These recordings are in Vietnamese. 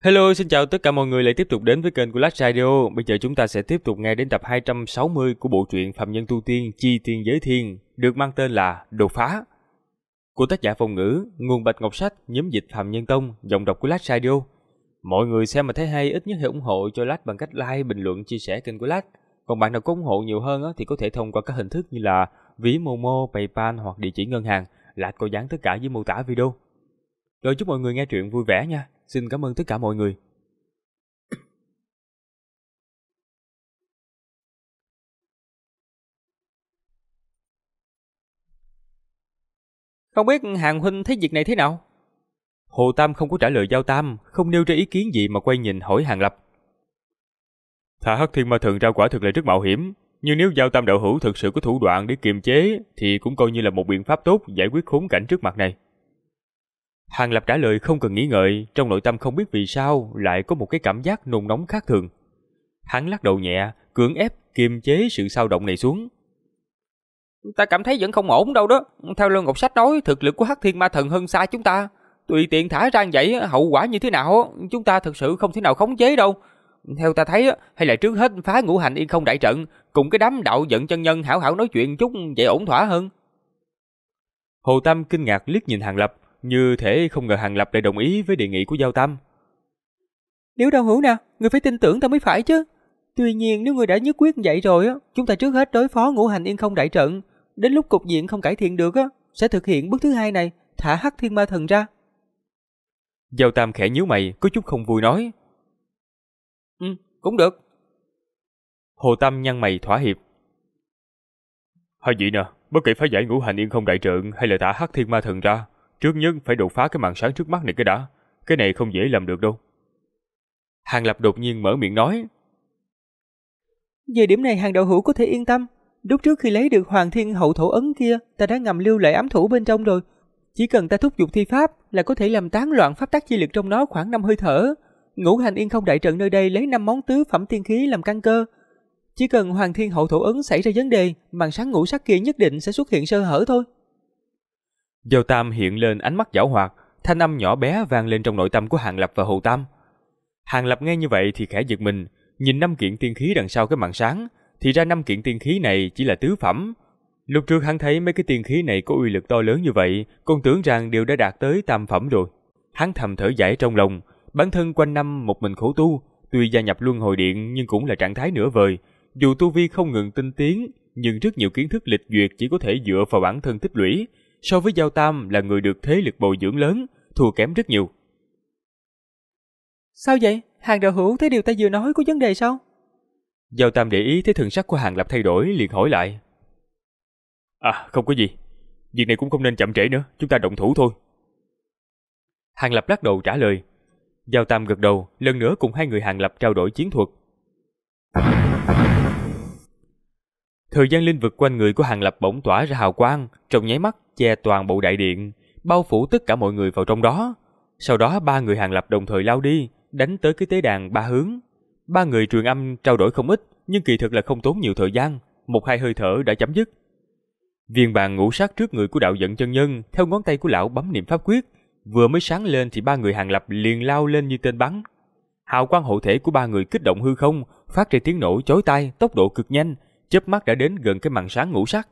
Hello, xin chào tất cả mọi người lại tiếp tục đến với kênh của Lách Radio. Bây giờ chúng ta sẽ tiếp tục nghe đến tập 260 của bộ truyện Phạm Nhân Tu Tiên Chi Tiên Giới Thiên, được mang tên là Đột Phá. Của tác giả Phong Ngữ, nguồn Bạch Ngọc Sách, nhóm dịch Phạm Nhân Tông, giọng đọc của Lách Radio. Mọi người xem mà thấy hay ít nhất hãy ủng hộ cho Lách bằng cách like, bình luận, chia sẻ kênh của Lách. Còn bạn nào có ủng hộ nhiều hơn thì có thể thông qua các hình thức như là ví Momo, PayPal hoặc địa chỉ ngân hàng. Lách có dán tất cả dưới mô tả video. Rồi chúc mọi người nghe truyện vui vẻ nha. Xin cảm ơn tất cả mọi người. Không biết Hàng huynh thấy việc này thế nào? Hồ Tam không có trả lời Giao Tam, không nêu ra ý kiến gì mà quay nhìn hỏi Hàng Lập. Thả Hắc Thiên Ma Thần ra quả thực là rất mạo hiểm, nhưng nếu Giao Tam đạo hữu thực sự có thủ đoạn để kiềm chế thì cũng coi như là một biện pháp tốt giải quyết khốn cảnh trước mặt này. Hàng Lập trả lời không cần nghĩ ngợi, trong nội tâm không biết vì sao lại có một cái cảm giác nôn nóng khác thường. Hắn lắc đầu nhẹ, cưỡng ép kiềm chế sự xao động này xuống. Ta cảm thấy vẫn không ổn đâu đó. Theo Lương Ngọc Sách nói, thực lực của Hắc Thiên Ma Thần hơn xa chúng ta. Tùy tiện thả ra vậy, hậu quả như thế nào chúng ta thực sự không thể nào khống chế đâu. Theo ta thấy, hay là trước hết phá Ngũ Hành Yên Không đại trận, cùng cái đám đạo vận chân nhân hảo hảo nói chuyện chút vậy ổn thỏa hơn. Hồ Tam kinh ngạc liếc nhìn Hàng Lập, như thể không ngờ Hàng Lập lại đồng ý với đề nghị của Giao Tam. Nếu đạo hữu nè, người phải tin tưởng ta mới phải chứ. Tuy nhiên nếu người đã nhất quyết vậy rồi chúng ta trước hết đối phó Ngũ Hành Yên Không đại trận, đến lúc cục diện không cải thiện được sẽ thực hiện bước thứ hai này, thả Hắc Thiên Ma Thần ra. Giao Tam khẽ nhíu mày, có chút không vui nói. Cũng được. Hồ Tam nhăn mày thỏa hiệp. Hai vị nè, bất kể phá giải Ngũ Hành Yên Không đại trận hay là thả Hắc Thiên Ma Thần ra, trước nhất phải đột phá cái màn sáng trước mắt này cái đã. Cái này không dễ làm được đâu. Hàng Lập đột nhiên mở miệng nói. Về điểm này Hàng đạo hữu có thể yên tâm. Lúc trước khi lấy được Hoàng Thiên Hậu Thổ Ấn kia, ta đã ngầm lưu lại ám thủ bên trong rồi. Chỉ cần ta thúc giục thi pháp là có thể làm tán loạn pháp tắc chi lực trong nó khoảng 5 hơi thở. Ngũ Hành Yên Không đại trận nơi đây lấy 5 món tứ phẩm tiên khí làm căn cơ. Chỉ cần Hoàng Thiên Hậu Thổ Ấn xảy ra vấn đề, màn sáng ngũ sắc kia nhất định sẽ xuất hiện sơ hở thôi. Giao Tam hiện lên ánh mắt giảo hoạt, thanh âm nhỏ bé vang lên trong nội tâm của Hàng Lập và Hồ Tam. Hàng Lập nghe như vậy thì khẽ giật mình, nhìn 5 kiện tiên khí đằng sau cái màn sáng, thì ra 5 kiện tiên khí này chỉ là tứ phẩm. Lúc trước hắn thấy mấy cái tiên khí này có uy lực to lớn như vậy, còn tưởng rằng đều đã đạt tới tam phẩm rồi. Hắn thầm thở dài trong lòng, bản thân quanh năm một mình khổ tu, tuy gia nhập Luân Hồi Điện nhưng cũng là trạng thái nửa vời. Dù tu vi không ngừng tinh tiến, nhưng rất nhiều kiến thức lịch duyệt chỉ có thể dựa vào bản thân tích lũy. So với Giao Tam là người được thế lực bồi dưỡng lớn, thua kém rất nhiều. Sao vậy? Hàng đạo hữu thấy điều ta vừa nói có vấn đề sao? Giao Tam để ý thấy thần sắc của Hàng Lập thay đổi, liền hỏi lại. Không có gì. Việc này cũng không nên chậm trễ nữa, chúng ta động thủ thôi. Hàng Lập lắc đầu trả lời. Giao Tam gật đầu, lần nữa cùng hai người Hàng Lập trao đổi chiến thuật. Thời gian linh vực quanh người của Hàng Lập bỗng tỏa ra hào quang, trong nháy mắt che toàn bộ đại điện, bao phủ tất cả mọi người vào trong đó. Sau đó ba người Hàng Lập đồng thời lao đi, đánh tới cái tế đàn ba hướng. Ba người truyền âm trao đổi không ít, nhưng kỳ thực là không tốn nhiều thời gian, 1-2 hơi thở đã chấm dứt. Viên bàn ngũ sắc trước người của đạo vận chân nhân, theo ngón tay của lão bấm niệm pháp quyết, vừa mới sáng lên thì ba người Hàng Lập liền lao lên như tên bắn. Hào quang hộ thể của ba người kích động hư không, phát ra tiếng nổ chói tai, tốc độ cực nhanh, chớp mắt đã đến gần cái màn sáng ngũ sắc.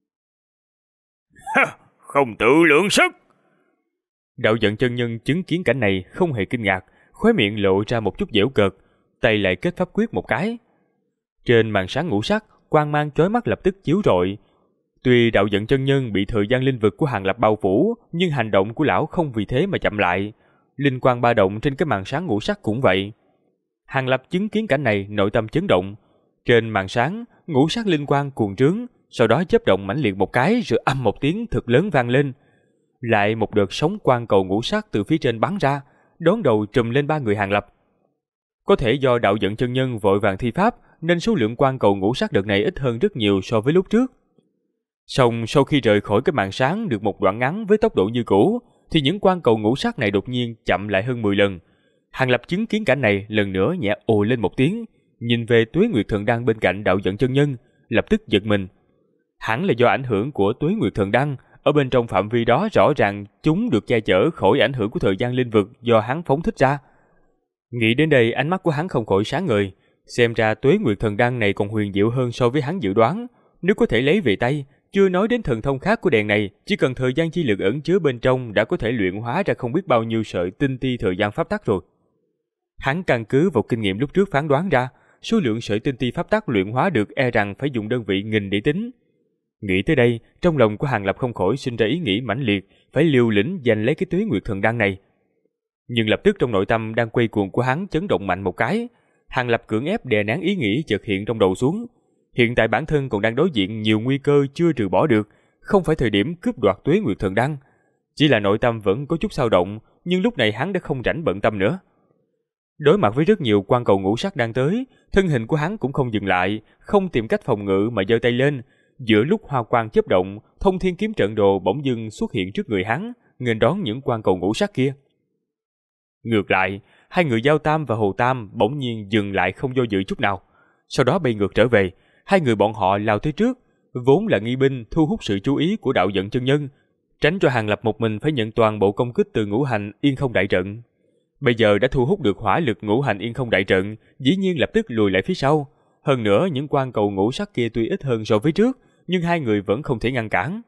Không tự lượng sức. Đạo vận chân nhân chứng kiến cảnh này không hề kinh ngạc, khóe miệng lộ ra một chút giễu cợt, tay lại kết pháp quyết một cái. Trên màn sáng ngũ sắc, quang mang chói mắt lập tức chiếu rọi. Tuy đạo vận chân nhân bị thời gian linh vực của Hàng Lập bao phủ, nhưng hành động của lão không vì thế mà chậm lại. Linh quang ba động trên cái màn sáng ngũ sắc cũng vậy. Hàng Lập chứng kiến cảnh này, nội tâm chấn động. Trên màn sáng, ngũ sắc linh quang cuồn trướng, sau đó chớp động mãnh liệt một cái rồi âm một tiếng thật lớn vang lên. Lại một đợt sóng quang cầu ngũ sắc từ phía trên bắn ra, đón đầu trùm lên ba người Hàng Lập. Có thể do đạo vận chân nhân vội vàng thi pháp nên số lượng quang cầu ngũ sắc đợt này ít hơn rất nhiều so với lúc trước. Song sau khi rời khỏi cái màn sáng được một đoạn ngắn với tốc độ như cũ, thì những quang cầu ngũ sắc này đột nhiên chậm lại hơn 10 lần. Hàng Lập chứng kiến cảnh này lần nữa nhẹ ồ lên một tiếng, nhìn về Tuế Nguyệt Thần Đăng bên cạnh đạo vận chân nhân, lập tức giật mình. Hẳn là do ảnh hưởng của Tuế Nguyệt Thần Đăng, ở bên trong phạm vi đó rõ ràng chúng được che chở khỏi ảnh hưởng của thời gian linh vực do hắn phóng thích ra. Nghĩ đến đây, ánh mắt của hắn không khỏi sáng ngời. Xem ra Tuế Nguyệt Thần Đan này còn huyền diệu hơn so với hắn dự đoán. Nếu có thể lấy về tay, chưa nói đến thần thông khác của đèn này, chỉ cần thời gian chi lực ẩn chứa bên trong đã có thể luyện hóa ra không biết bao nhiêu sợi tinh ti thời gian pháp tắc rồi. Hắn căn cứ vào kinh nghiệm lúc trước phán đoán ra, số lượng sợi tinh ti pháp tắc luyện hóa được e rằng phải dùng đơn vị nghìn để tính. Nghĩ tới đây, trong lòng của Hàng Lập không khỏi sinh ra ý nghĩ mãnh liệt, phải liều lĩnh giành lấy cái Tuế Nguyệt Thần Đan này. Nhưng lập tức trong nội tâm đang quay cuồng của hắn chấn động mạnh một cái, Hàng Lập cưỡng ép đè nén ý nghĩ chợt hiện trong đầu xuống. Hiện tại bản thân còn đang đối diện nhiều nguy cơ chưa trừ bỏ được, không phải thời điểm cướp đoạt Tuế Nguyệt Thần Đan. Chỉ là nội tâm vẫn có chút dao động, nhưng lúc này hắn đã không rảnh bận tâm nữa. Đối mặt với rất nhiều quan cầu ngũ sắc đang tới, thân hình của hắn cũng không dừng lại, không tìm cách phòng ngự mà giơ tay lên. Giữa lúc hoa quang chớp động, Thông Thiên Kiếm Trận Đồ bỗng dưng xuất hiện trước người hắn, nghênh đón những quan cầu ngũ sắc kia. Ngược lại, hai người Giao Tam và Hồ Tam bỗng nhiên dừng lại không do dự chút nào. Sau đó bay ngược trở về, hai người bọn họ lao tới trước, vốn là nghi binh thu hút sự chú ý của đạo vận chân nhân, tránh cho Hàng Lập một mình phải nhận toàn bộ công kích từ ngũ hành Yên Không Đại Trận. Bây giờ đã thu hút được hỏa lực ngũ hành Yên Không Đại Trận, dĩ nhiên lập tức lùi lại phía sau. Hơn nữa, những quan cầu ngũ sắc kia tuy ít hơn so với trước, nhưng hai người vẫn không thể ngăn cản.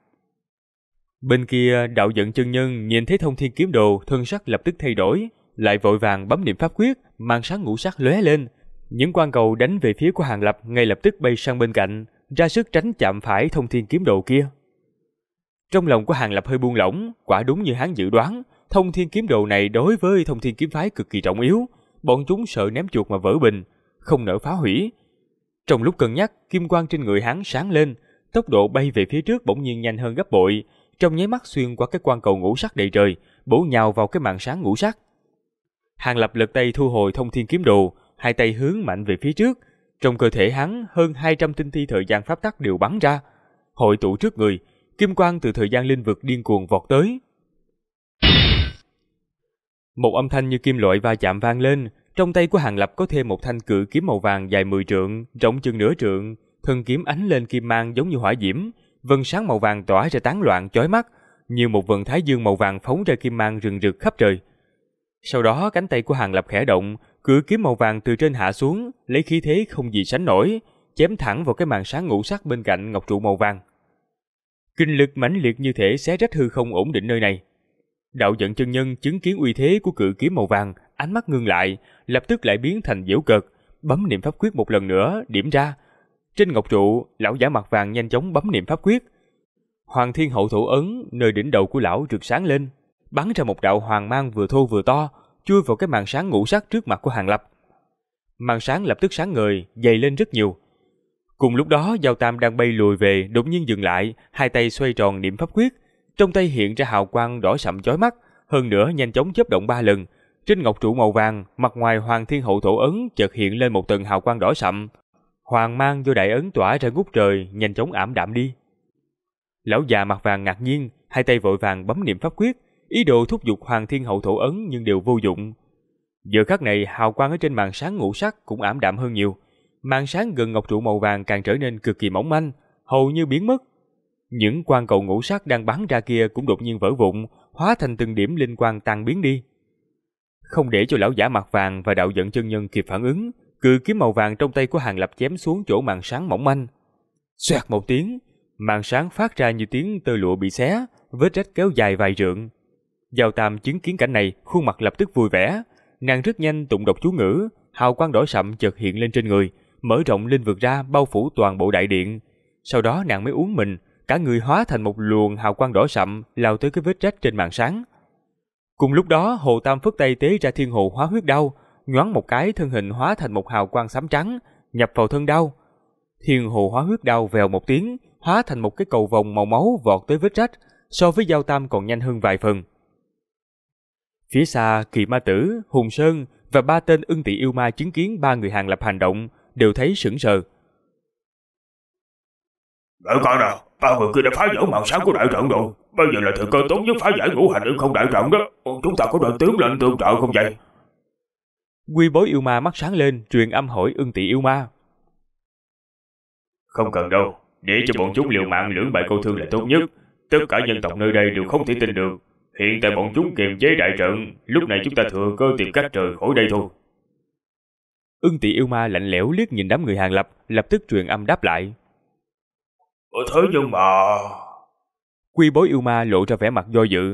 Bên kia, đạo vận chân nhân nhìn thấy Thông Thiên Kiếm Đồ, thân sắc lập tức thay đổi, lại vội vàng bấm niệm pháp quyết, màn sáng ngũ sắc lóe lên. Những quan cầu đánh về phía của Hàng Lập ngay lập tức bay sang bên cạnh, ra sức tránh chạm phải Thông Thiên Kiếm Đồ kia. Trong lòng của Hàng Lập hơi buông lỏng, quả đúng như hắn dự đoán, Thông Thiên Kiếm Đồ này đối với Thông Thiên Kiếm Phái cực kỳ trọng yếu, bọn chúng sợ ném chuột mà vỡ bình, không nỡ phá hủy. Trong lúc cân nhắc, kim quang trên người hắn sáng lên, tốc độ bay về phía trước bỗng nhiên nhanh hơn gấp bội, trong nháy mắt xuyên qua cái quan cầu ngũ sắc đầy trời, bổ nhào vào cái màn sáng ngũ sắc. Hàng Lập lật tay thu hồi Thông Thiên Kiếm Đồ, hai tay hướng mạnh về phía trước, trong cơ thể hắn hơn 200 tinh thi thời gian pháp tắc đều bắn ra, hội tụ trước người, kim quang từ thời gian linh vực điên cuồng vọt tới. Một âm thanh như kim loại va chạm vang lên, trong tay của Hàng Lập có thêm một thanh cự kiếm màu vàng dài 10 trượng, rộng chừng nửa trượng, thân kiếm ánh lên kim mang giống như hỏa diễm, vân sáng màu vàng tỏa ra tán loạn chói mắt, như một vầng thái dương màu vàng phóng ra kim mang rừng rực khắp trời. Sau đó cánh tay của Hàng Lập khẽ động, cự kiếm màu vàng từ trên hạ xuống, lấy khí thế không gì sánh nổi, chém thẳng vào cái màn sáng ngũ sắc bên cạnh ngọc trụ màu vàng. Kinh lực mãnh liệt như thể xé rách hư không ổn định nơi này. Đạo vận chân nhân chứng kiến uy thế của cự kiếm màu vàng, ánh mắt ngưng lại, lập tức lại biến thành giễu cợt, bấm niệm pháp quyết một lần nữa, điểm ra. Trên ngọc trụ, lão giả mặt vàng nhanh chóng bấm niệm pháp quyết. Hoàng Thiên Hậu Thổ Ấn nơi đỉnh đầu của lão rực sáng lên, bắn ra một đạo hoàng mang vừa thô vừa to, chui vào cái màn sáng ngũ sắc trước mặt của Hàng Lập. Màn sáng lập tức sáng ngời, dày lên rất nhiều. Cùng lúc đó, Giao Tam đang bay lùi về, đột nhiên dừng lại, hai tay xoay tròn niệm pháp quyết, trong tay hiện ra hào quang đỏ sậm chói mắt, hơn nữa nhanh chóng chớp động 3 lần. Trên ngọc trụ màu vàng, mặt ngoài Hoàng Thiên Hậu Thổ Ấn chợt hiện lên một tầng hào quang đỏ sậm. Hoàng mang do đại ấn tỏa ra ngút trời, nhanh chóng ảm đạm đi. Lão già mặt vàng ngạc nhiên, hai tay vội vàng bấm niệm pháp quyết, ý đồ thúc giục Hoàng Thiên Hậu Thổ Ấn nhưng đều vô dụng. Giờ khắc này, hào quang ở trên màn sáng ngũ sắc cũng ảm đạm hơn nhiều. Màn sáng gần ngọc trụ màu vàng càng trở nên cực kỳ mỏng manh, hầu như biến mất. Những quang cầu ngũ sắc đang bắn ra kia cũng đột nhiên vỡ vụn, hóa thành từng điểm linh quang tan biến đi. Không để cho lão giả mặt vàng và đạo vận chân nhân kịp phản ứng, cự kiếm màu vàng trong tay của Hàng Lập chém xuống chỗ màn sáng mỏng manh. Xoẹt một tiếng, màn sáng phát ra như tiếng tơ lụa bị xé, vết rách kéo dài vài trượng. Giao Tam chứng kiến cảnh này, khuôn mặt lập tức vui vẻ, nàng rất nhanh tụng đọc chú ngữ, hào quang đỏ sậm chợt hiện lên trên người, mở rộng linh vực ra bao phủ toàn bộ đại điện. Sau đó nàng mới uốn mình, cả người hóa thành một luồng hào quang đỏ sậm lao tới cái vết rách trên màn sáng. Cùng lúc đó, Hồ Tam phất tay tế ra Thiên Hồ Hóa Huyết Đao, nhoáng một cái thân hình hóa thành một hào quang xám trắng, nhập vào thân đao. Thiên Hồ Hóa Huyết Đao vèo một tiếng, hóa thành một cái cầu vồng màu máu vọt tới vết rách, so với Giao Tam còn nhanh hơn vài phần. Phía xa, Kỳ Ma Tử, Hùng Sơn và 3 tên ưng tỵ yêu ma chứng kiến 3 người Hàng Lập hành động, đều thấy sững sờ. Đợi coi nào, 3 người kia đã phá vỡ màn sáng của đại trận rồi. Bây giờ là thời cơ tốt nhất phá giải ngũ hành Yên Không Đại Trận đó. Chúng ta có nên tiến lên tương trợ không vậy? Quy Bối yêu ma mắt sáng lên, truyền âm hỏi ưng tỵ yêu ma. Không cần đâu, để cho bọn chúng liều mạng lưỡng bại câu thương là tốt nhất. Tất cả nhân tộc nơi đây đều không thể tin được. Hiện tại bọn chúng kiềm chế đại trận, lúc này chúng ta thừa cơ tìm cách rời khỏi đây thôi. Ưng Tỵ yêu ma lạnh lẽo liếc nhìn đám người Hàn Lập, lập tức truyền âm đáp lại. Thế nhưng mà... Quy Bối yêu ma lộ ra vẻ mặt do dự.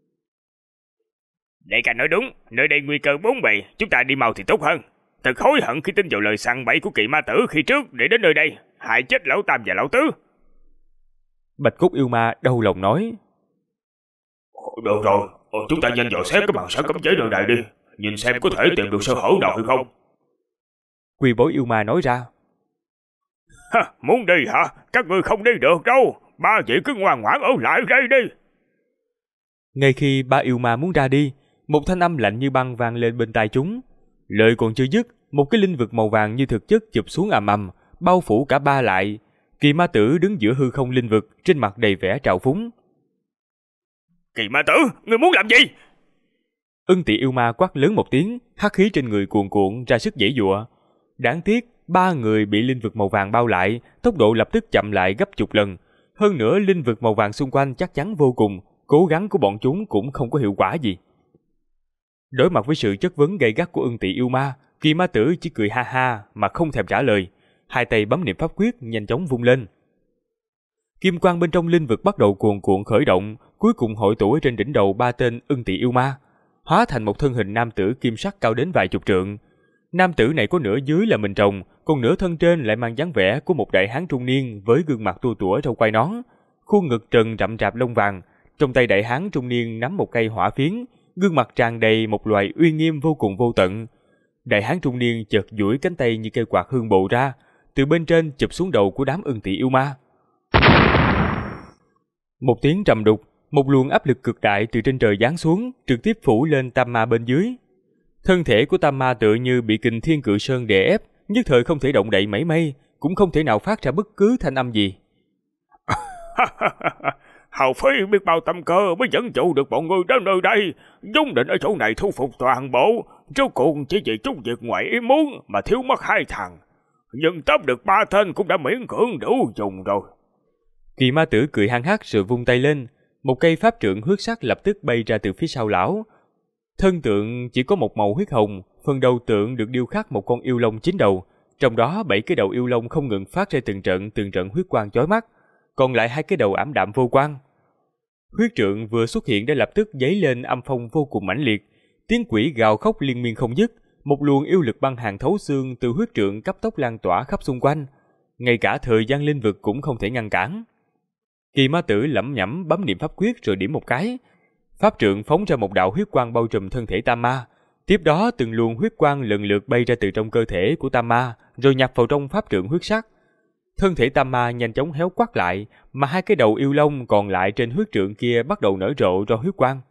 Đại ca nói đúng, nơi đây nguy cơ bốn bề, chúng ta đi mau thì tốt hơn. Thật hối hận khi tin vào lời săn bẫy của Kỳ Ma Tử khi trước để đến nơi đây, hại chết lão Tam và lão Tứ. Bạch Cốt yêu ma đau lòng nói. Được rồi, chúng ta nhanh dò xét cái bằng sáng cấm chế nơi này đi, nhìn xem có thể tìm được sơ hở nào hay không. Quy Bối yêu ma nói ra. Muốn đi hả? Các ngươi không đi được đâu, ba vị cứ ngoan ngoãn ở lại đây đi. Ngay khi ba yêu ma muốn ra đi, một thanh âm lạnh như băng vang lên bên tai chúng. Lời còn chưa dứt, một cái linh vực màu vàng như thực chất chụp xuống ầm ầm, bao phủ cả ba lại. Kỳ Ma Tử đứng giữa hư không linh vực, trên mặt đầy vẻ trào phúng. Kỳ Ma Tử, ngươi muốn làm gì? Ưng Tỵ yêu ma quát lớn một tiếng, hắc khí trên người cuồn cuộn ra sức giãy giụa. Đáng tiếc, ba người bị linh vực màu vàng bao lại, tốc độ lập tức chậm lại gấp chục lần. Hơn nữa, linh vực màu vàng xung quanh chắc chắn vô cùng, cố gắng của bọn chúng cũng không có hiệu quả gì. Đối mặt với sự chất vấn gay gắt của Ưng Tỵ yêu ma, Kỳ Ma Tử chỉ cười ha ha mà không thèm trả lời, hai tay bấm niệm pháp quyết nhanh chóng vung lên. Kim quang bên trong linh vực bắt đầu cuồn cuộn khởi động, cuối cùng hội tụ ở trên đỉnh đầu ba tên Ưng Tỵ yêu ma, hóa thành một thân hình nam tử kim sắc cao đến vài chục trượng. Nam tử này có nửa dưới là mình rồng, còn nửa thân trên lại mang dáng vẻ của một đại hán trung niên với gương mặt tua tủa râu quai nón, khuôn ngực trần rậm rạp lông vàng. Trong tay đại hán trung niên nắm một cây hỏa phiến, gương mặt tràn đầy một loại uy nghiêm vô cùng vô tận. Đại hán trung niên chợt duỗi cánh tay như cây quạt hương bộ ra, từ bên trên chụp xuống đầu của đám Ưng Tỵ yêu ma. Một tiếng trầm đục, một luồng áp lực cực đại từ trên trời giáng xuống, trực tiếp phủ lên Tam Ma bên dưới. Thân thể của Tam Ma tựa như bị kình thiên cự sơn đè ép, nhất thời không thể động đậy mảy may, cũng không thể nào phát ra bất cứ thanh âm gì. Hào phí biết bao tâm cơ mới dẫn dụ được bọn ngươi đến nơi đây, vốn định ở chỗ này thu phục toàn bộ, rốt cuộc chỉ vì chút việc ngoài ý muốn mà thiếu mất hai thằng, nhưng tóm được ba tên cũng đã miễn cưỡng đủ dùng rồi. Kỳ Ma Tử cười hăng hắc rồi vung tay lên, một cây pháp trượng huyết sắc lập tức bay ra từ phía sau lão. Thân tượng chỉ có một màu huyết hồng, phần đầu tượng được điêu khắc một con yêu long 9 đầu, trong đó 7 cái đầu yêu long không ngừng phát ra từng trận huyết quang chói mắt, còn lại 2 cái đầu ảm đạm vô quang. Huyết trượng vừa xuất hiện đã lập tức dấy lên âm phong vô cùng mãnh liệt, tiếng quỷ gào khóc liên miên không dứt, một luồng yêu lực băng hàn thấu xương từ huyết trượng cấp tốc lan tỏa khắp xung quanh, ngay cả thời gian linh vực cũng không thể ngăn cản. Kỳ Ma Tử lẩm nhẩm bấm niệm pháp quyết rồi điểm một cái, pháp trượng phóng ra một đạo huyết quang bao trùm thân thể Tam Ma. Tiếp đó từng luồng huyết quang lần lượt bay ra từ trong cơ thể của Tam Ma, rồi nhập vào trong pháp trượng huyết sắc. Thân thể Tam Ma nhanh chóng héo quắt lại, mà 2 cái đầu yêu long còn lại trên huyết trượng kia bắt đầu nở rộ ra huyết quang.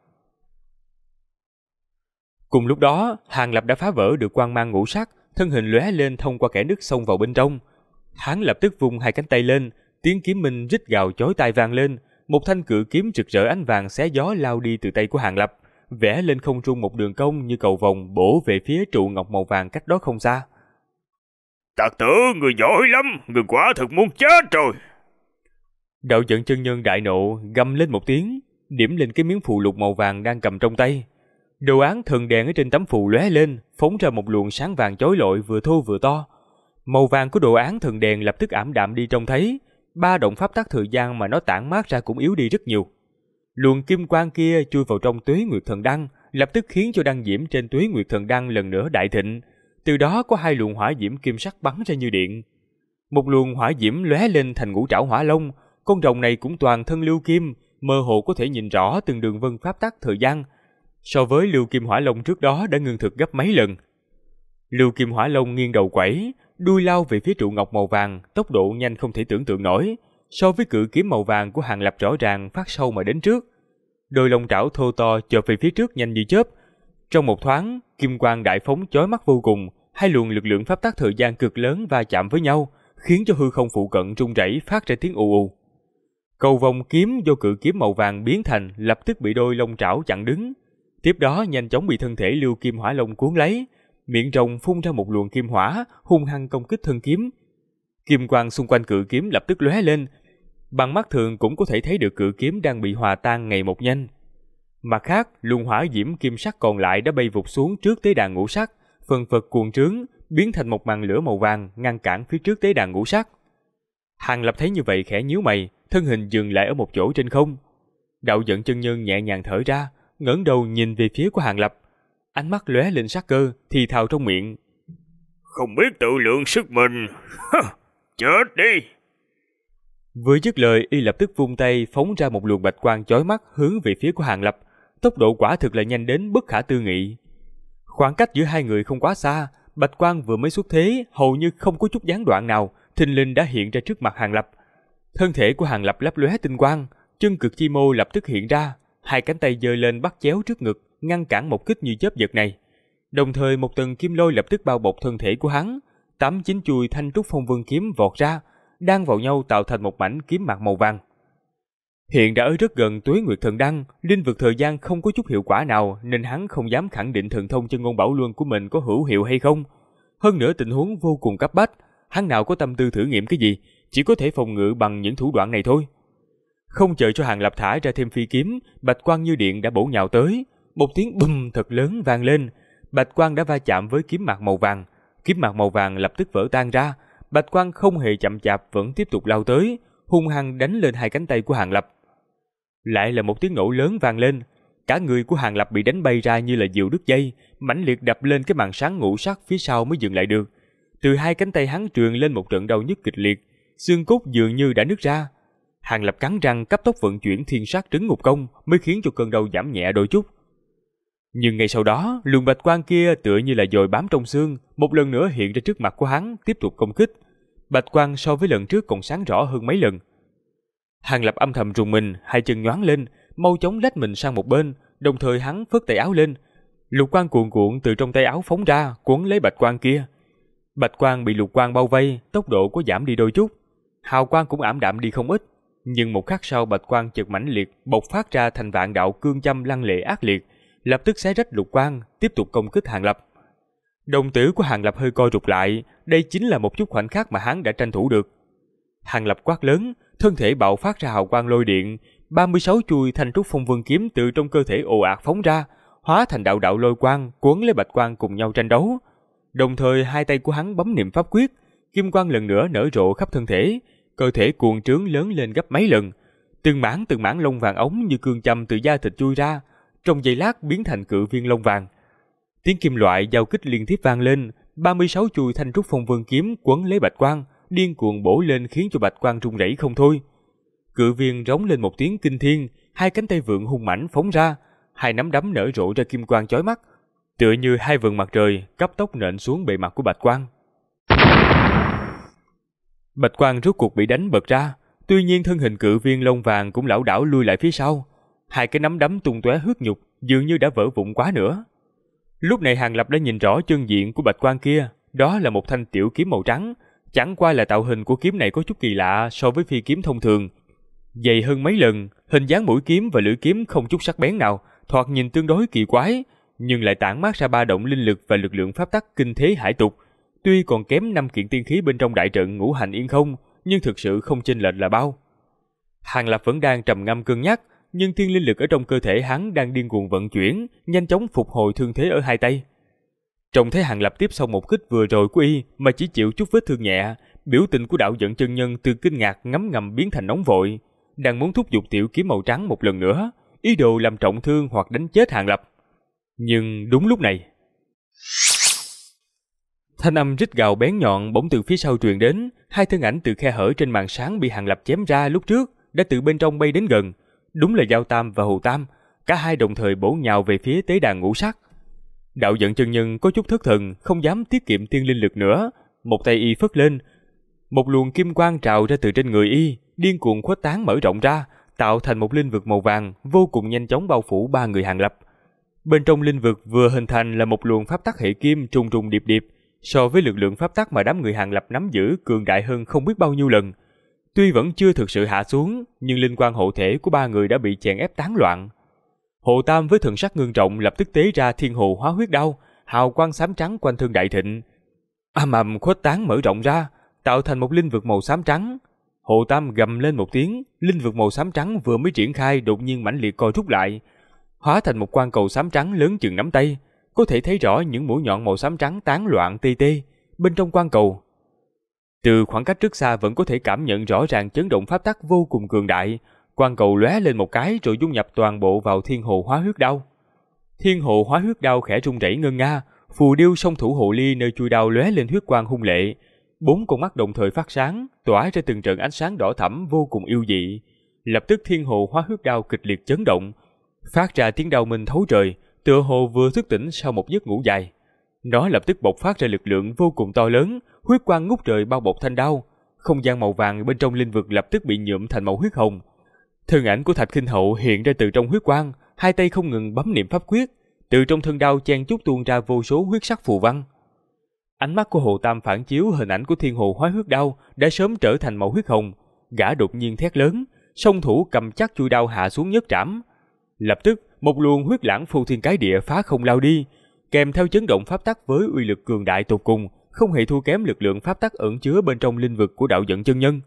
Cùng lúc đó, Hàn Lập đã phá vỡ được quang mang ngũ sắc, thân hình lóe lên thông qua kẽ nứt xông vào bên trong. Hắn lập tức vung 2 cánh tay lên, tiếng kiếm minh rít gào chói tai vang lên, một thanh cự kiếm rực rỡ ánh vàng xé gió lao đi từ tay của Hàn Lập, vẽ lên không trung một đường cong như cầu vồng bổ về phía trụ ngọc màu vàng cách đó không xa. Ta tưởng người giỏi lắm, người quả thực muốn chết rồi. Đạo Vận chân nhân đại nộ, gầm lên một tiếng, điểm lên cái miếng phù lục màu vàng đang cầm trong tay. Đồ án thần đèn ở trên tấm phù lóe lên, phóng ra một luồng sáng vàng chói lọi vừa thô vừa to. Màu vàng của đồ án thần đèn lập tức ảm đạm đi trông thấy, ba động pháp tắc thời gian mà nó tản mát ra cũng yếu đi rất nhiều. Luồng kim quang kia chui vào trong Tuế Nguyệt Thần Đăng, lập tức khiến cho đăng diễm trên Tuế Nguyệt Thần Đăng lần nữa đại thịnh. Từ đó có 2 luồng hỏa diễm kim sắc bắn ra như điện. Một luồng hỏa diễm lóe lên thành ngũ trảo hỏa long, con rồng này cũng toàn thân lưu kim, mơ hồ có thể nhìn rõ từng đường vân pháp tắc thời gian. So với lưu kim hỏa long trước đó đã ngưng thực gấp mấy lần. Lưu kim hỏa long nghiêng đầu quẩy, đuôi lao về phía trụ ngọc màu vàng, tốc độ nhanh không thể tưởng tượng nổi. So với cự kiếm màu vàng của Hàn Lập rõ ràng phát sâu mà đến trước. Đôi lông trảo thô to chộp về phía trước nhanh như chớp. Trong một thoáng, kim quang đại phóng chói mắt vô cùng, 2 luồng lực lượng pháp tắc thời gian cực lớn va chạm với nhau, khiến cho hư không phụ cận rung rẩy phát ra tiếng ù ù. Cầu vòng kiếm do cự kiếm màu vàng biến thành lập tức bị đôi lông trảo chặn đứng, tiếp đó nhanh chóng bị thân thể lưu kim hỏa long cuốn lấy, miệng rồng phun ra một luồng kim hỏa hung hăng công kích thân kiếm. Kim quang xung quanh cự kiếm lập tức lóe lên, bằng mắt thường cũng có thể thấy được cự kiếm đang bị hòa tan ngày một nhanh. Mặt khác, luồng hỏa diễm kim sắc còn lại đã bay vụt xuống trước tế đàn ngũ sắc, phần phật cuồn trướng, biến thành một màn lửa màu vàng ngăn cản phía trước tế đàn ngũ sắc. Hàng Lập thấy như vậy khẽ nhíu mày, thân hình dừng lại ở một chỗ trên không. Đạo Giận chân nhân nhẹ nhàng thở ra, ngẩng đầu nhìn về phía của Hàng Lập, ánh mắt lóe lên sát cơ, thì thào trong miệng: Không biết tự lượng sức mình, chết đi. Vừa dứt lời, y lập tức vung tay phóng ra một luồng bạch quang chói mắt hướng về phía của Hàng Lập, tốc độ quả thực là nhanh đến bất khả tư nghị. Khoảng cách giữa hai người không quá xa, bạch quang vừa mới xuất thế, hầu như không có chút gián đoạn nào, thình lình đã hiện ra trước mặt Hàng Lập. Thân thể của Hàng Lập lấp lóe tinh quang, chân cực chi mô lập tức hiện ra, hai cánh tay giơ lên bắt chéo trước ngực, ngăn cản một kích như chớp giật này. Đồng thời một tầng kim lôi lập tức bao bọc thân thể của hắn, 8-9 chuôi thanh trúc phong vương kiếm vọt ra, đan vào nhau tạo thành một mảnh kiếm mạc màu vàng. Hiện đã ở rất gần Tuế Nguyệt Thần Đăng, linh vực thời gian không có chút hiệu quả nào nên hắn không dám khẳng định thần thông chân ngôn bảo luân của mình có hữu hiệu hay không. Hơn nữa tình huống vô cùng cấp bách, hắn nào có tâm tư thử nghiệm cái gì, chỉ có thể phòng ngự bằng những thủ đoạn này thôi. Không chờ cho Hàng Lập thả ra thêm phi kiếm, bạch quang như điện đã bổ nhào tới, một tiếng bùm thật lớn vang lên, bạch quang đã va chạm với kiếm mạc màu vàng, kiếm mạc màu vàng lập tức vỡ tan ra, bạch quang không hề chậm chạp vẫn tiếp tục lao tới, hung hăng đánh lên hai cánh tay của Hàng Lập. Lại là một tiếng nổ lớn vang lên, cả người của Hàng Lập bị đánh bay ra như là diều đứt dây, mãnh liệt đập lên cái màn sáng ngũ sắc phía sau mới dừng lại được. Từ hai cánh tay hắn truyền lên một trận đau nhức kịch liệt, xương cốt dường như đã nứt ra. Hàng Lập cắn răng cấp tốc vận chuyển thiên sát trấn ngục công mới khiến cho cơn đau giảm nhẹ đôi chút. Nhưng ngay sau đó, luồng bạch quang kia tựa như là dồi bám trong xương, một lần nữa hiện ra trước mặt của hắn, tiếp tục công kích. Bạch quang so với lần trước còn sáng rõ hơn mấy lần. Hàng Lập âm thầm rùng mình, hai chân nhoáng lên, mau chóng lách mình sang một bên, đồng thời hắn phất tay áo lên. Lục quang cuồn cuộn từ trong tay áo phóng ra, cuốn lấy bạch quang kia. Bạch quang bị lục quang bao vây, tốc độ có giảm đi đôi chút, hào quang cũng ảm đạm đi không ít. Nhưng một khắc sau bạch quang chợt mãnh liệt bộc phát ra thành vạn đạo cương châm lăng lệ ác liệt, lập tức xé rách lục quang, tiếp tục công kích Hàng Lập. Đồng tử của Hàng Lập hơi co rụt lại, đây chính là một chút khoảnh khắc mà hắn đã tranh thủ được. Hàng Lập quát lớn, thân thể bạo phát ra hào quang lôi điện, 36 chuôi thanh trúc phong vương kiếm từ trong cơ thể ồ ạt phóng ra, hóa thành đạo đạo lôi quang, cuốn lấy bạch quang cùng nhau tranh đấu. Đồng thời hai tay của hắn bấm niệm pháp quyết, kim quang lần nữa nở rộ khắp thân thể, cơ thể cuồn trướng lớn lên gấp mấy lần, từng mảng lông vàng ống như cương châm từ da thịt chui ra, trong giây lát biến thành cự viên lông vàng. Tiếng kim loại giao kích liên tiếp vang lên, 36 chuôi thanh trúc phong vương kiếm quấn lấy bạch quang, điên cuồng bổ lên khiến cho bạch quang rung rẩy không thôi. Cự viên rống lên một tiếng kinh thiên, hai cánh tay vượn hung mãnh phóng ra, hai nắm đấm nở rộ ra kim quang chói mắt, tựa như hai vầng mặt trời cấp tốc nện xuống bề mặt của bạch quang. Bạch quang rốt cuộc bị đánh bật ra, tuy nhiên thân hình cự viên lông vàng cũng lảo đảo lui lại phía sau, hai cái nắm đấm tung tóe huyết nhục dường như đã vỡ vụn quá nữa. Lúc này Hàng Lập đã nhìn rõ chân diện của bạch quang kia, đó là một thanh tiểu kiếm màu trắng, chẳng qua là tạo hình của kiếm này có chút kỳ lạ so với phi kiếm thông thường, dày hơn mấy lần, hình dáng mũi kiếm và lưỡi kiếm không chút sắc bén nào, thoạt nhìn tương đối kỳ quái, nhưng lại tản mát ra ba động linh lực và lực lượng pháp tắc kinh thế hải tục. Tuy còn kém 5 kiện tiên khí bên trong đại trận ngũ hành yên không, nhưng thực sự không chênh lệch là bao. Hàng Lập vẫn đang trầm ngâm cân nhắc, nhưng tiên linh lực ở trong cơ thể hắn đang điên cuồng vận chuyển, nhanh chóng phục hồi thương thế ở hai tay. Trông thấy Hàng Lập tiếp xong một kích vừa rồi của y mà chỉ chịu chút vết thương nhẹ, biểu tình của đạo Giận chân nhân từ kinh ngạc ngấm ngầm biến thành nóng vội, đang muốn thúc giục tiểu kiếm màu trắng một lần nữa, ý đồ làm trọng thương hoặc đánh chết Hàng Lập. Nhưng đúng lúc này, thanh âm rít gào bén nhọn bỗng từ phía sau truyền đến, hai thân ảnh từ khe hở trên màn sáng bị Hàng Lập chém ra lúc trước đã từ bên trong bay đến gần, đúng là Giao Tam và Hồ Tam, cả hai đồng thời bổ nhào về phía tế đàn ngũ sắc. Đạo Giận chân nhân có chút thất thần, không dám tiết kiệm tiên linh lực nữa, một tay y phất lên, một luồng kim quang trào ra từ trên người y, điên cuồng khuếch tán mở rộng ra, tạo thành một linh vực màu vàng vô cùng nhanh chóng bao phủ ba người Hàng Lập. Bên trong linh vực vừa hình thành là một luồng pháp tắc hệ kim trùng trùng điệp điệp, so với lực lượng pháp tắc mà đám người Hàng Lập nắm giữ cường đại hơn không biết bao nhiêu lần. Tuy vẫn chưa thực sự hạ xuống, nhưng linh quang hộ thể của ba người đã bị chèn ép tán loạn. Hồ Tam với thần sắc ngưng trọng lập tức tế ra thiên hồ hóa huyết đao, hào quang xám trắng quanh thân đại thịnh, ầm ầm khuếch tán mở rộng ra, tạo thành một linh vực màu xám trắng. Hồ Tam gầm lên một tiếng, linh vực màu xám trắng vừa mới triển khai đột nhiên mãnh liệt co rút lại, hóa thành một quang cầu xám trắng lớn chừng nắm tay, có thể thấy rõ những mũi nhọn màu xám trắng tán loạn tê tê bên trong quan cầu. Từ khoảng cách rất xa vẫn có thể cảm nhận rõ ràng chấn động pháp tắc vô cùng cường đại. Quan cầu lóe lên một cái rồi dung nhập toàn bộ vào thiên hồ hóa huyết đao. Thiên hồ hóa huyết đao khẽ rung rẩy ngân nga, phù điêu song thủ hồ ly nơi chui đao lóe lên huyết quang hung lệ. 4 con mắt đồng thời phát sáng, tỏa ra từng trận ánh sáng đỏ thẫm vô cùng yêu dị. Lập tức thiên hồ hóa huyết đao kịch liệt chấn động, phát ra tiếng đao minh thấu trời, tựa hồ vừa thức tỉnh sau một giấc ngủ dài. Nó lập tức bộc phát ra lực lượng vô cùng to lớn, huyết quang ngút trời bao bọc thanh đao. Không gian màu vàng bên trong linh vực lập tức bị nhuộm thành màu huyết hồng. Thân ảnh của Thạch Khinh Hậu hiện ra từ trong huyết quang, hai tay không ngừng bấm niệm pháp quyết, từ trong thân đao chen chúc tuôn ra vô số huyết sắc phù văn. Ánh mắt của Hồ Tam phản chiếu hình ảnh của thiên hồ hóa huyết đao đã sớm trở thành màu huyết hồng, gã đột nhiên thét lớn, song thủ cầm chắc chuôi đao hạ xuống nhất trảm. Lập tức, một luồng huyết lãng phù thiên cái địa phá không lao đi, kèm theo chấn động pháp tắc với uy lực cường đại tột cùng, không hề thua kém lực lượng pháp tắc ẩn chứa bên trong linh vực của đạo vận chân nhân.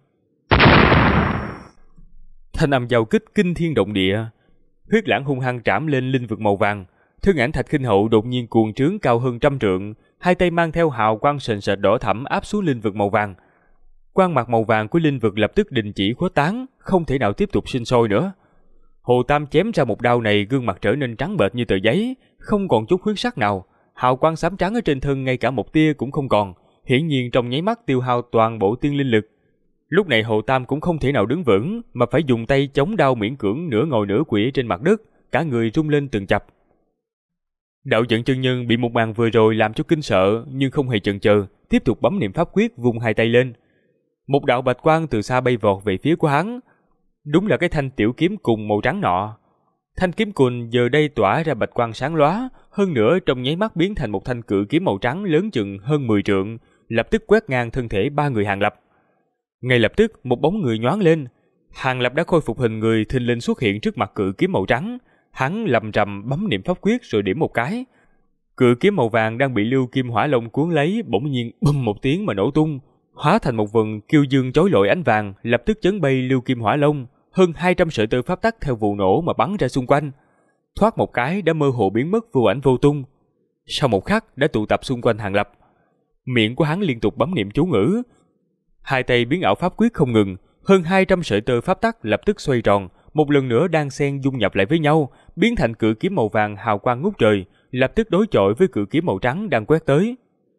Thanh âm giao kích kinh thiên động địa, huyết lãng hung hăng trảm lên linh vực màu vàng. Thân ảnh Thạch Khinh Hậu đột nhiên cuồng trướng cao hơn 100 trượng, hai tay mang theo hào quang sền sệt đỏ thẫm áp xuống linh vực màu vàng. Quang mạc màu vàng của linh vực lập tức đình chỉ khuếch tán, không thể nào tiếp tục sinh sôi nữa. Hồ Tam chém ra một đao này, gương mặt trở nên trắng bệch như tờ giấy, không còn chút huyết sắc nào, hào quang xám trắng ở trên thân ngay cả một tia cũng không còn, hiển nhiên trong nháy mắt tiêu hao toàn bộ tiên linh lực. Lúc này Hồ Tam cũng không thể nào đứng vững, mà phải dùng tay chống đao miễn cưỡng nửa ngồi nửa quỵ trên mặt đất, cả người rung lên từng chập. Đạo vận chân nhân bị một màn vừa rồi làm cho kinh sợ, nhưng không hề chần chờ, tiếp tục bấm niệm pháp quyết vung hai tay lên. Một đạo bạch quang từ xa bay vọt về phía của hắn, đúng là cái thanh tiểu kiếm cùng màu trắng nọ. Thanh kiếm cùn giờ đây tỏa ra bạch quang sáng lóa, hơn nữa trong nháy mắt biến thành một thanh cự kiếm màu trắng lớn chừng hơn 10 trượng, lập tức quét ngang thân thể ba người Hàng Lập. Ngay lập tức một bóng người nhoáng lên, Hàng Lập đã khôi phục hình người thình lình xuất hiện trước mặt cự kiếm màu trắng. Hắn lầm rầm bấm niệm pháp quyết rồi điểm một cái. Cự kiếm màu vàng đang bị lưu kim hỏa long cuốn lấy bỗng nhiên bùm một tiếng mà nổ tung, hóa thành một vầng kiêu dương chói lọi ánh vàng, lập tức chấn bay lưu kim hỏa long. Hơn 200 sợi tơ pháp tắc theo vụ nổ mà bắn ra xung quanh, thoát một cái đã mơ hồ biến mất vô ảnh vô tung. Sau một khắc đã tụ tập xung quanh Hàng Lập. Miệng của hắn liên tục bấm niệm chú ngữ, hai tay biến ảo pháp quyết không ngừng. Hơn 200 sợi tơ pháp tắc lập tức xoay tròn, một lần nữa đan xen dung nhập lại với nhau, biến thành cự kiếm màu vàng hào quang ngút trời, lập tức đối chọi với cự kiếm màu trắng đang quét tới.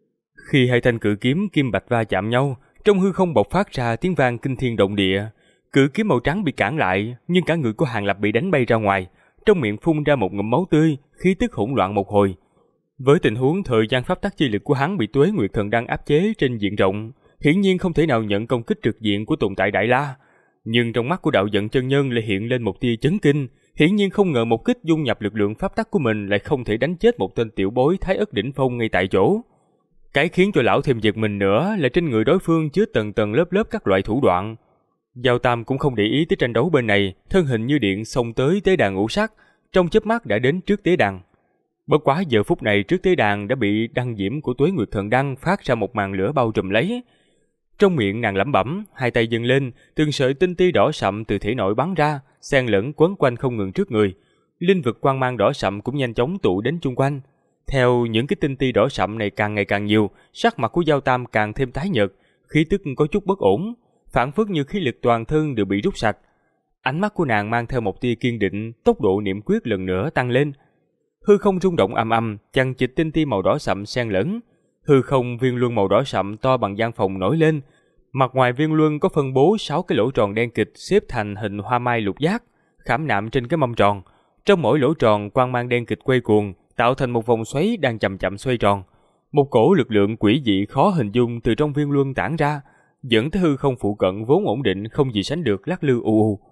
Khi hai thanh cự kiếm kim bạch va chạm nhau, trong hư không bộc phát ra tiếng vang kinh thiên động địa. Cự kiếm màu trắng bị cản lại, nhưng cả người của Hàng Lập bị đánh bay ra ngoài, trong miệng phun ra một ngụm máu tươi, khí tức hỗn loạn một hồi. Với tình huống thời gian pháp tắc chi lực của hắn bị Tuế Nguyệt Thần Đăng áp chế trên diện rộng, hiển nhiên không thể nào nhận công kích trực diện của tồn tại Đại La. Nhưng trong mắt của đạo vận chân nhân lại hiện lên một tia chấn kinh, hiển nhiên không ngờ một kích dung nhập lực lượng pháp tắc của mình lại không thể đánh chết một tên tiểu bối Thái Ất đỉnh phong ngay tại chỗ. Cái khiến cho lão thêm giật mình nữa là trên người đối phương chứa tầng tầng lớp lớp các loại thủ đoạn. Giao Tam cũng không để ý tới tranh đấu bên này, thân hình như điện xông tới tế đàn ngũ sắc, trong chớp mắt đã đến trước tế đàn. Bất quá giờ phút này trước tế đàn đã bị đăng diễm của Tuế Nguyệt Thần Đăng phát ra một màn lửa bao trùm lấy. Trong miệng nàng lẩm bẩm, hai tay dâng lên, từng sợi tinh ti đỏ sậm từ thể nội bắn ra, xen lẫn quấn quanh không ngừng trước người. Linh vực quang mang đỏ sậm cũng nhanh chóng tụ đến chung quanh. Theo những cái tinh ti đỏ sậm này càng ngày càng nhiều, sắc mặt của Giao Tam càng thêm tái nhợt, khí tức có chút bất ổn, phảng phất như khí lực toàn thân đều bị rút sạch. Ánh mắt của nàng mang theo một tia kiên định, tốc độ niệm quyết lần nữa tăng lên. Hư không rung động ầm ầm, chằng chịt tinh ti màu đỏ sậm xen lẫn. Hư không viên luân màu đỏ sậm to bằng gian phòng nổi lên. Mặt ngoài viên luân có phân bố 6 cái lỗ tròn đen kịch xếp thành hình hoa mai lục giác, khảm nạm trên cái mâm tròn. Trong mỗi lỗ tròn quang mang đen kịch quay cuồng, tạo thành một vòng xoáy đang chậm chậm xoay tròn. Một cổ lực lượng quỷ dị khó hình dung từ trong viên luân tản ra, dẫn tới hư không phụ cận vốn ổn định không gì sánh được lắc lư u u.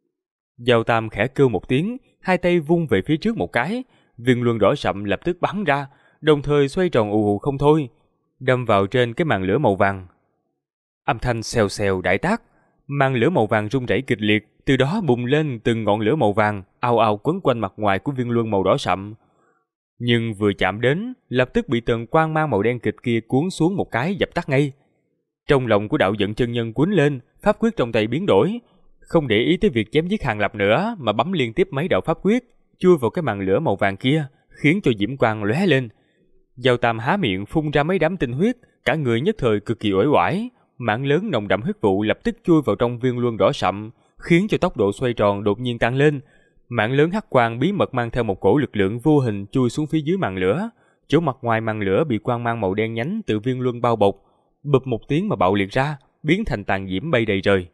Giao Tam khẽ kêu một tiếng, hai tay vung về phía trước một cái, viên luân đỏ sậm lập tức bắn ra, đồng thời xoay tròn ù ù không thôi, đâm vào trên cái màn lửa màu vàng. Âm thanh xèo xèo đại tác, màn lửa màu vàng rung rẩy kịch liệt, từ đó bùng lên từng ngọn lửa màu vàng, ào ào quấn quanh mặt ngoài của viên luân màu đỏ sậm. Nhưng vừa chạm đến, lập tức bị tầng quang mang màu đen kịch kia cuốn xuống một cái dập tắt ngay. Trong lòng của đạo vận chân nhân quýnh lên, pháp quyết trong tay biến đổi, không để ý tới việc chém giết Hàng Lập nữa mà bấm liên tiếp mấy đạo pháp quyết, chui vào cái màn lửa màu vàng kia, khiến cho diễm quang lóe lên. Giao Tam há miệng phun ra mấy đám tinh huyết, cả người nhất thời cực kỳ uể oải, mảng lớn nồng đậm huyết vụ lập tức chui vào trong viên luân đỏ sậm, khiến cho tốc độ xoay tròn đột nhiên tăng lên. Mảng lớn hắc quang bí mật mang theo một cổ lực lượng vô hình chui xuống phía dưới màn lửa. Chỗ mặt ngoài màn lửa bị quang mang màu đen nhánh từ viên luân bao bọc, bụp một tiếng mà bạo liệt ra, biến thành tàn diễm bay đầy trời.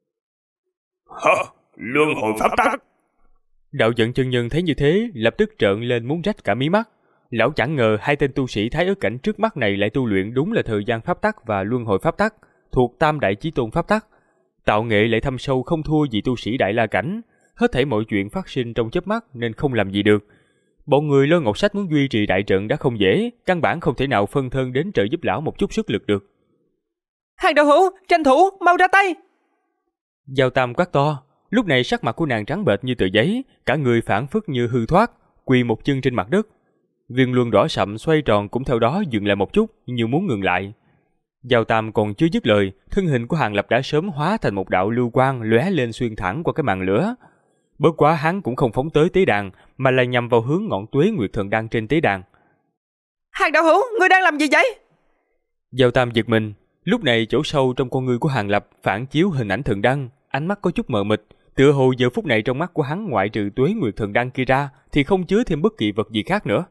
Luân hồi pháp tắc! Đạo Vận chân nhân thấy như thế, lập tức trợn lên muốn rách cả mí mắt. Lão chẳng ngờ hai tên tu sĩ Thái Ức cảnh trước mắt này lại tu luyện đúng là thời gian pháp tắc và luân hồi pháp tắc, thuộc Tam Đại Chí Tôn pháp tắc. Tạo nghệ lại thâm sâu không thua gì tu sĩ Đại La cảnh, hết thảy mọi chuyện phát sinh trong chớp mắt nên không làm gì được. Bọn người Lôi Ngọc Sách muốn duy trì đại trận đã không dễ, căn bản không thể nào phân thân đến trợ giúp lão một chút sức lực được. Hàng đạo hữu, tranh thủ, mau ra tay! Giao Tam quát to. Lúc này sắc mặt của nàng trắng bệch như tờ giấy, cả người phảng phất như hư thoát, quỳ một chân trên mặt đất. Viên luân đỏ sậm xoay tròn cũng theo đó dừng lại một chút, như muốn ngừng lại. Giao Tam còn chưa dứt lời, thân hình của Hàng Lập đã sớm hóa thành một đạo lưu quang lóe lên xuyên thẳng qua cái màn lửa. Bất quá hắn cũng không phóng tới tế đàn, mà là nhằm vào hướng ngọn Tuế Nguyệt Thần Đăng trên tế đàn. Hàng đạo hữu, ngươi đang làm gì vậy? Giao Tam giật mình. Lúc này chỗ sâu trong con ngươi của Hàng Lập phản chiếu hình ảnh thần đăng, ánh mắt có chút mờ mịt, tựa hồ giờ phút này trong mắt của hắn ngoại trừ Tuế Nguyệt Thần Đăng kia ra thì không chứa thêm bất kỳ vật gì khác nữa.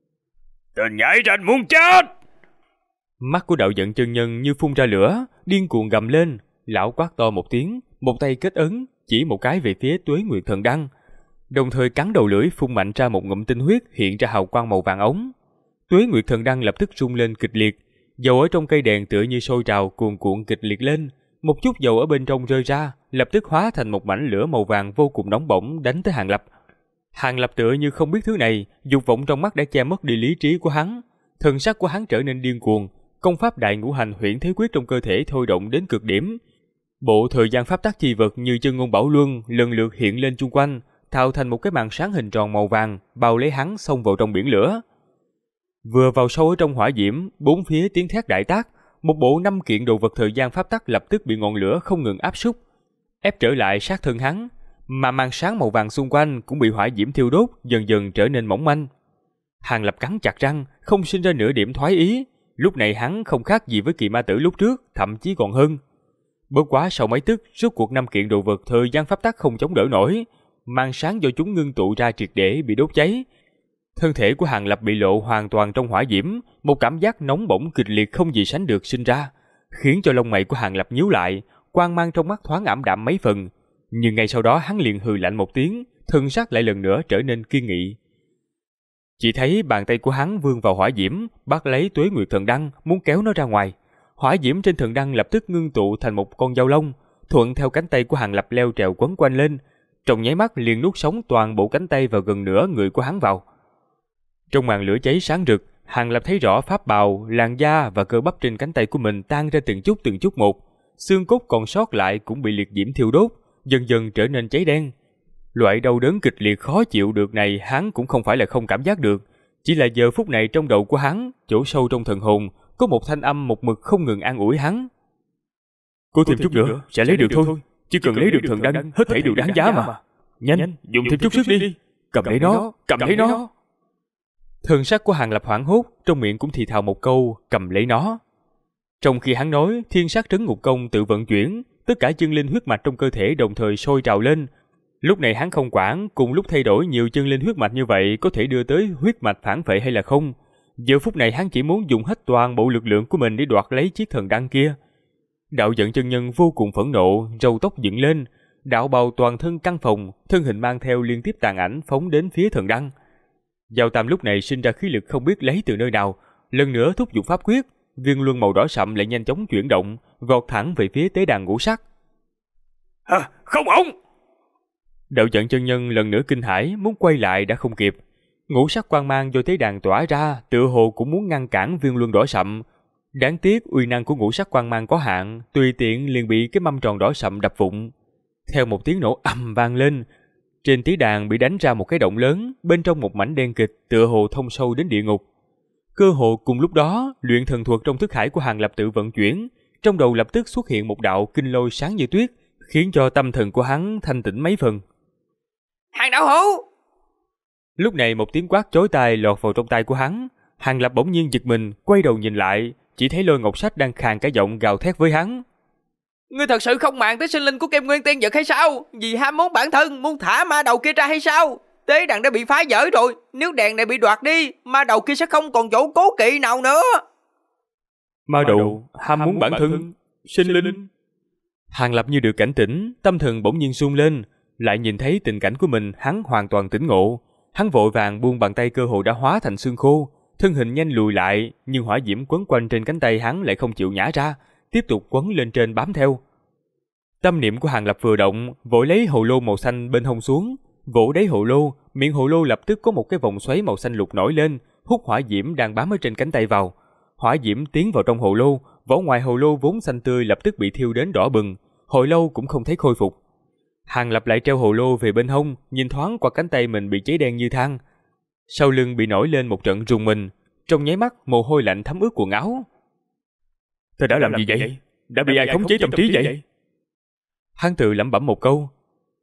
Tên nhảy ranh muốn chết! Mắt của Đạo Vận chân nhân như phun ra lửa, điên cuồng gầm lên. Lão quát to một tiếng, một tay kết ấn chỉ một cái về phía Tuế Nguyệt Thần Đăng, đồng thời cắn đầu lưỡi phun mạnh ra một ngụm tinh huyết hiện ra hào quang màu vàng ống. Tuế Nguyệt Thần Đăng lập tức rung lên kịch liệt, dầu ở trong cây đèn tựa như sôi trào cuồn cuộn kịch liệt lên, một chút dầu ở bên trong rơi ra, lập tức hóa thành một mảnh lửa màu vàng vô cùng nóng bỏng đánh tới Hàng Lập. Hàng Lập tựa như không biết thứ này, dục vọng trong mắt đã che mất đi lý trí của hắn, thần sắc của hắn trở nên điên cuồng, công pháp Đại Ngũ Hành Huyễn Thế Quyết trong cơ thể thôi động đến cực điểm. Bộ thời gian pháp tắc chi vật như Chân Ngôn Bảo Luân lần lượt hiện lên chung quanh, tạo thành một cái màn sáng hình tròn màu vàng bao lấy hắn xông vào trong biển lửa. Vừa vào sâu ở trong hỏa diễm, bốn phía tiếng thét đại tác, một bộ 5 kiện đồ vật thời gian pháp tắc lập tức bị ngọn lửa không ngừng áp xúc, ép trở lại sát thân hắn, mà màn sáng màu vàng xung quanh cũng bị hỏa diễm thiêu đốt, dần dần trở nên mỏng manh. Hàng Lập cắn chặt răng, không sinh ra nửa điểm thoái ý. Lúc này hắn không khác gì với Kỳ Ma Tử lúc trước, thậm chí còn hơn. Bất quá sau mấy tức, rốt cuộc 5 kiện đồ vật thời gian pháp tắc không chống đỡ nổi, màn sáng do chúng ngưng tụ ra triệt để bị đốt cháy. Thân thể của Hàng Lập bị lộ hoàn toàn trong hỏa diễm, một cảm giác nóng bỏng kịch liệt không gì sánh được sinh ra, khiến cho lông mày của Hàng Lập nhíu lại, quang mang trong mắt thoáng ảm đạm mấy phần. Nhưng ngay sau đó hắn liền hừ lạnh một tiếng, thân sắc lại lần nữa trở nên kiên nghị. Chỉ thấy bàn tay của hắn vươn vào hỏa diễm, bắt lấy Tuế Nguyệt Thần Đăng, muốn kéo nó ra ngoài. Hỏa diễm trên thần đăng lập tức ngưng tụ thành một con dao lông, thuận theo cánh tay của Hàng Lập leo trèo quấn quanh lên, trong nháy mắt liền nuốt sống toàn bộ cánh tay và gần nửa người của hắn vào. Trong màn lửa cháy sáng rực, Hàng Lập thấy rõ pháp bào, làn da và cơ bắp trên cánh tay của mình tan ra từng chút một, xương cốt còn sót lại cũng bị liệt diễm thiêu đốt, dần dần trở nên cháy đen. Loại đau đớn kịch liệt khó chịu được này hắn cũng không phải là không cảm giác được, chỉ là giờ phút này trong đầu của hắn, chỗ sâu trong thần hồn, có một thanh âm một mực không ngừng an ủi hắn. Cố thêm chút nữa, sẽ lấy được thôi. Chỉ cần lấy được thần đăng, hết thảy đều đáng giá mà. Nhanh, dùng thêm chút sức đi. Cầm lấy nó, cầm lấy nó. Thần sắc của Hàng Lập hoảng hốt, trong miệng cũng thì thào một câu, cầm lấy nó. Trong khi hắn nói, thiên sát trấn ngục công tự vận chuyển, tất cả chân linh huyết mạch trong cơ thể đồng thời sôi trào lên. Lúc này hắn không quản, cùng lúc thay đổi nhiều chân linh huyết mạch như vậy có thể đưa tới huyết mạch phản phệ hay là không. Giờ phút này hắn chỉ muốn dùng hết toàn bộ lực lượng của mình để đoạt lấy chiếc thần đăng kia. Đạo Vận chân nhân vô cùng phẫn nộ, râu tóc dựng lên, đạo bào toàn thân căng phồng, thân hình mang theo liên tiếp tàn ảnh phóng đến phía thần đăng. Giao Tam lúc này sinh ra khí lực không biết lấy từ nơi nào, lần nữa thúc giục pháp quyết, viên luân màu đỏ sậm lại nhanh chóng chuyển động, vọt thẳng về phía tế đàn ngũ sắc. Không ổn! Đạo Vận chân nhân lần nữa kinh hãi, muốn quay lại đã không kịp. Ngũ sắc quang mang do tế đàn tỏa ra, tựa hồ cũng muốn ngăn cản viên luân đỏ sậm. Đáng tiếc uy năng của ngũ sắc quang mang có hạn, tùy tiện liền bị cái mâm tròn đỏ sậm đập vụn. Theo một tiếng nổ ầm vang lên, trên tế đàn bị đánh ra một cái động lớn, bên trong một mảnh đen kịch, tựa hồ thông sâu đến địa ngục. Cơ hồ cùng lúc đó, luyện thần thuật trong thức hải của Hàng Lập tự vận chuyển, trong đầu lập tức xuất hiện một đạo kinh lôi sáng như tuyết, khiến cho tâm thần của hắn thanh tĩnh mấy phần. Hàng đạo hữu! Lúc này một tiếng quát chói tai lọt vào trong tai của hắn. Hàng Lập bỗng nhiên giật mình, quay đầu nhìn lại, chỉ thấy Lôi Ngọc Sách đang khàn cả giọng gào thét với hắn. Ngươi thật sự không màng tới sinh linh của Kim Nguyên Tiên Dực hay sao? Vì ham muốn bản thân, muốn thả ma đầu kia ra hay sao? Tế đàn đã bị phá vỡ rồi, nếu đèn này bị đoạt đi, ma đầu kia sẽ không còn chỗ cố kỵ nào nữa. Ma đầu, ham muốn bản thân, sinh linh. Hàng Lập như được cảnh tỉnh, tâm thần bỗng nhiên sung lên, lại nhìn thấy tình cảnh của mình, hắn hoàn toàn tỉnh ngộ. Hắn vội vàng buông bàn tay cơ hồ đã hóa thành xương khô, thân hình nhanh lùi lại, nhưng hỏa diễm quấn quanh trên cánh tay hắn lại không chịu nhả ra, tiếp tục quấn lên trên bám theo. Tâm niệm của Hàng Lập vừa động, vội lấy hồ lô màu xanh bên hông xuống, vỗ đáy hồ lô, miệng hồ lô lập tức có một cái vòng xoáy màu xanh lục nổi lên, hút hỏa diễm đang bám ở trên cánh tay vào. Hỏa diễm tiến vào trong hồ lô, vỏ ngoài hồ lô vốn xanh tươi lập tức bị thiêu đến đỏ bừng, hồi lâu cũng không thấy khôi phục. Hàng Lập lại treo hồ lô về bên hông, nhìn thoáng qua cánh tay mình bị cháy đen như than. Sau lưng bị nổi lên một trận rùng mình, trong nháy mắt mồ hôi lạnh thấm ướt quần áo. Ta đã làm gì vậy? Đã bị ai khống chế tâm trí vậy? Hắn tự lẩm bẩm một câu.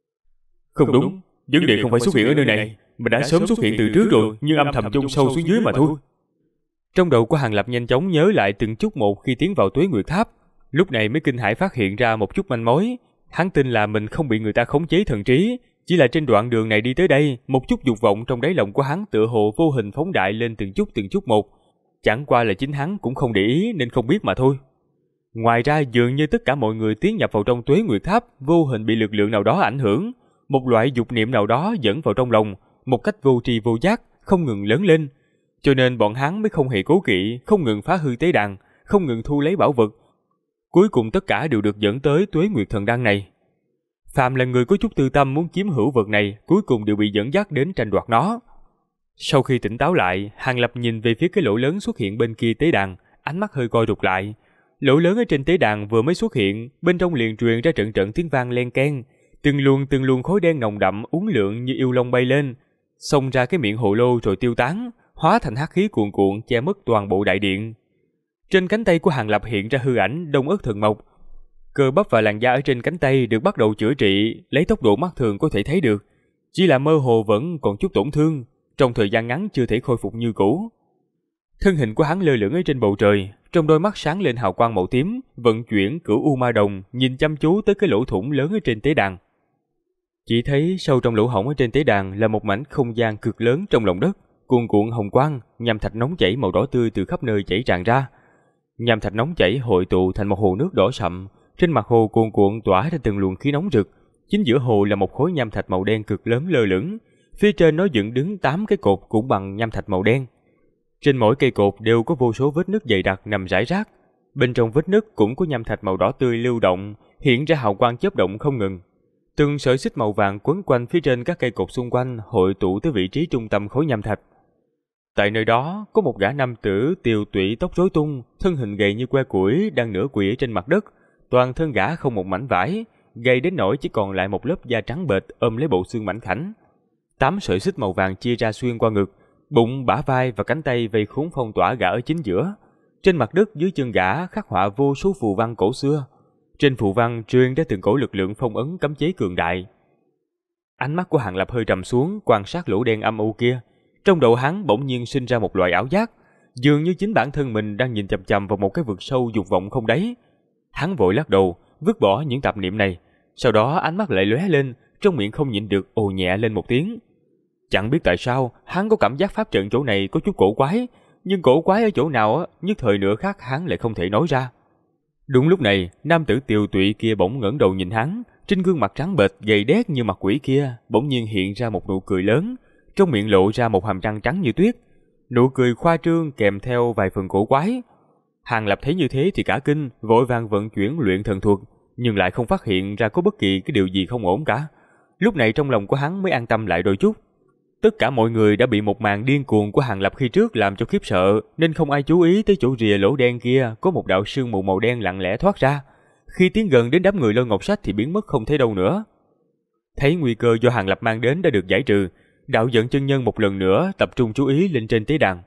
Không đúng, vấn đề không phải xuất hiện ở nơi này, mà đã sớm xuất hiện từ trước rồi, nhưng âm thầm chôn sâu xuống dưới mà thôi. Trong đầu của Hàng Lập nhanh chóng nhớ lại từng chút một khi tiến vào Tuế Nguyệt Tháp, lúc này mới kinh hãi phát hiện ra một chút manh mối. Hắn tin là mình không bị người ta khống chế thần trí, chỉ là trên đoạn đường này đi tới đây, một chút dục vọng trong đáy lòng của hắn tựa hồ vô hình phóng đại lên từng chút một. Chẳng qua là chính hắn cũng không để ý nên không biết mà thôi. Ngoài ra dường như tất cả mọi người tiến nhập vào trong Tuế Nguyệt Tháp vô hình bị lực lượng nào đó ảnh hưởng, một loại dục niệm nào đó dẫn vào trong lòng, một cách vô tri vô giác, không ngừng lớn lên. Cho nên bọn hắn mới không hề cố kỵ, không ngừng phá hư tế đàn, không ngừng thu lấy bảo vật. Cuối cùng tất cả đều được dẫn tới Tuế Nguyệt Thần Đăng này. Phàm là người có chút tư tâm muốn chiếm hữu vật này, cuối cùng đều bị dẫn dắt đến tranh đoạt nó. Sau khi tỉnh táo lại, Hàng Lập nhìn về phía cái lỗ lớn xuất hiện bên kia tế đàn, ánh mắt hơi co rụt lại. Lỗ lớn ở trên tế đàn vừa mới xuất hiện, bên trong liền truyền ra trận trận tiếng vang len keng, từng luồng khói đen nồng đậm uốn lượn như yêu long bay lên, xông ra cái miệng hồ lô rồi tiêu tán, hóa thành hắc khí cuồn cuộn che mất toàn bộ đại điện. Trên cánh tay của Hàng Lập hiện ra hư ảnh Đông Ức Thần Mộc. Cơ bắp và làn da ở trên cánh tay được bắt đầu chữa trị, lấy tốc độ mắt thường có thể thấy được, chỉ là mơ hồ vẫn còn chút tổn thương, trong thời gian ngắn chưa thể khôi phục như cũ. Thân hình của hắn lơ lửng ở trên bầu trời, trong đôi mắt sáng lên hào quang màu tím, vận chuyển Cửu U Ma Đồng, nhìn chăm chú tới cái lỗ thủng lớn ở trên tế đàn. Chỉ thấy sâu trong lỗ hổng ở trên tế đàn là một mảnh không gian cực lớn trong lòng đất, cuồn cuộn hồng quang, nham thạch nóng chảy màu đỏ tươi từ khắp nơi chảy tràn ra. Nham thạch nóng chảy hội tụ thành một hồ nước đỏ sậm, trên mặt hồ cuồn cuộn tỏa ra từng luồng khí nóng rực. Chính giữa hồ là một khối nham thạch màu đen cực lớn lơ lửng, phía trên nó dựng đứng 8 cái cột cũng bằng nham thạch màu đen. Trên mỗi cây cột đều có vô số vết nứt dày đặc nằm rải rác. Bên trong vết nứt cũng có nham thạch màu đỏ tươi lưu động, hiện ra hào quang chớp động không ngừng. Từng sợi xích màu vàng quấn quanh phía trên các cây cột xung quanh, hội tụ tới vị trí trung tâm khối nham thạch. Tại nơi đó có một gã nam tử tiều tụy tóc rối tung, thân hình gầy như que củi đang nửa quỳ ở trên mặt đất, toàn thân gã không một mảnh vải, gầy đến nỗi chỉ còn lại một lớp da trắng bệch ôm lấy bộ xương mảnh khảnh. 8 sợi xích màu vàng chia ra xuyên qua ngực, bụng, bả vai và cánh tay vây khốn phong tỏa gã ở chính giữa. Trên mặt đất dưới chân gã khắc họa vô số phù văn cổ xưa. Trên phù văn truyền ra từng cổ lực lượng phong ấn cấm chế cường đại. Ánh mắt của Hàng Lập hơi trầm xuống, quan sát lỗ đen âm u kia. Trong đầu hắn bỗng nhiên sinh ra một loại ảo giác, dường như chính bản thân mình đang nhìn chằm chằm vào một cái vực sâu dục vọng không đáy. Hắn vội lắc đầu, vứt bỏ những tạp niệm này, sau đó ánh mắt lại lóe lên, trong miệng không nhịn được ồ nhẹ lên một tiếng. Chẳng biết tại sao, hắn có cảm giác pháp trận chỗ này có chút cổ quái, nhưng cổ quái ở chỗ nào nhất thời nửa khắc hắn lại không thể nói ra. Đúng lúc này, nam tử tiều tụy kia bỗng ngẩng đầu nhìn hắn, trên gương mặt trắng bệch gầy đét như mặt quỷ kia, bỗng nhiên hiện ra một nụ cười lớn, trong miệng lộ ra một hàm răng trắng như tuyết. Nụ cười khoa trương kèm theo vài phần cổ quái. Hàng Lập thấy như thế thì cả kinh, vội vàng vận chuyển luyện thần thuật, nhưng lại không phát hiện ra có bất kỳ cái điều gì không ổn cả. Lúc này trong lòng của hắn mới an tâm lại đôi chút. Tất cả mọi người đã bị một màn điên cuồng của Hàng Lập khi trước làm cho khiếp sợ, nên không ai chú ý tới chỗ rìa lỗ đen kia có một đạo sương mù màu đen lặng lẽ thoát ra. Khi tiến gần đến đám người Lôi Ngọc Sách thì biến mất không thấy đâu nữa. Thấy nguy cơ do Hàng Lập mang đến đã được giải trừ, đạo dẫn chân nhân một lần nữa tập trung chú ý lên trên tế đàn.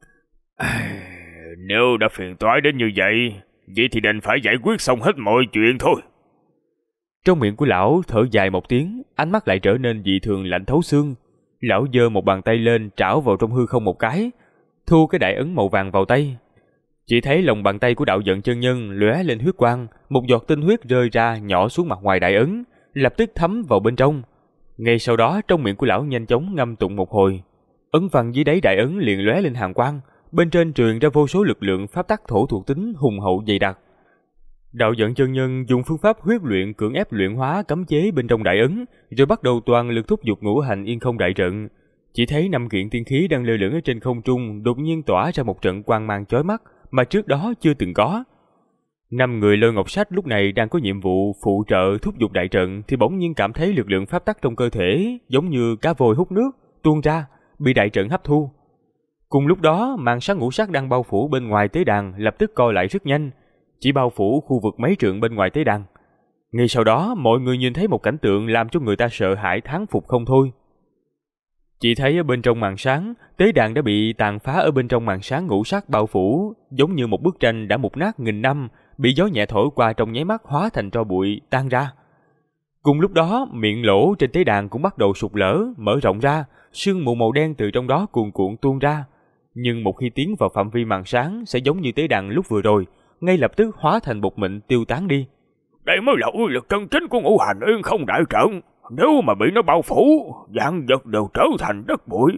Nếu đã phiền toái đến như vậy thì đành phải giải quyết xong hết mọi chuyện thôi. Trong miệng của lão thở dài một tiếng, ánh mắt lại trở nên dị thường lạnh thấu xương. Lão giơ một bàn tay lên trảo vào trong hư không một cái, thu cái đại ấn màu vàng vào tay. Chỉ thấy lòng bàn tay của Đạo Vận chân nhân lóe lên huyết quang, một giọt tinh huyết rơi ra nhỏ xuống mặt ngoài đại ấn, lập tức thấm vào bên trong. Ngay sau đó trong miệng của lão nhanh chóng ngâm tụng một hồi, ấn văn dưới đáy đại ấn liền lóe lên hàn quang, bên trên truyền ra vô số lực lượng pháp tắc thổ thuộc tính hùng hậu dày đặc. Đạo Vận chân nhân dùng phương pháp huyết luyện cưỡng ép luyện hóa cấm chế bên trong đại ấn, rồi bắt đầu toàn lực thúc giục ngũ hành yên không đại trận. Chỉ thấy 5 kiện tiên khí đang lơ lửng ở trên không trung đột nhiên tỏa ra một trận quang mang chói mắt mà trước đó chưa từng có. 5 người Lôi Ngọc Sách lúc này đang có nhiệm vụ phụ trợ thúc giục đại trận thì bỗng nhiên cảm thấy lực lượng pháp tắc trong cơ thể giống như cá vôi hút nước tuôn ra, bị đại trận hấp thu. Cùng lúc đó, màn sáng ngũ sắc đang bao phủ bên ngoài tế đàn lập tức co lại rất nhanh, chỉ bao phủ khu vực mấy trượng bên ngoài tế đàn. Ngay sau đó, mọi người nhìn thấy một cảnh tượng làm cho người ta sợ hãi thán phục không thôi. Chỉ thấy ở bên trong màn sáng, tế đàn đã bị tàn phá ở bên trong màn sáng ngũ sắc bao phủ, giống như một bức tranh đã mục nát nghìn năm, bị gió nhẹ thổi qua trong nháy mắt hóa thành tro bụi tan ra. Cùng lúc đó, miệng lỗ trên tế đàn cũng bắt đầu sụt lở, mở rộng ra, sương mù màu đen từ trong đó cuồn cuộn tuôn ra. Nhưng một khi tiến vào phạm vi màn sáng sẽ giống như tế đàn lúc vừa rồi, ngay lập tức hóa thành bột mịn tiêu tán đi. Đây mới là uy lực chân chính của ngũ hành yên không đại trận. Nếu mà bị nó bao phủ, vạn vật đều trở thành đất bụi.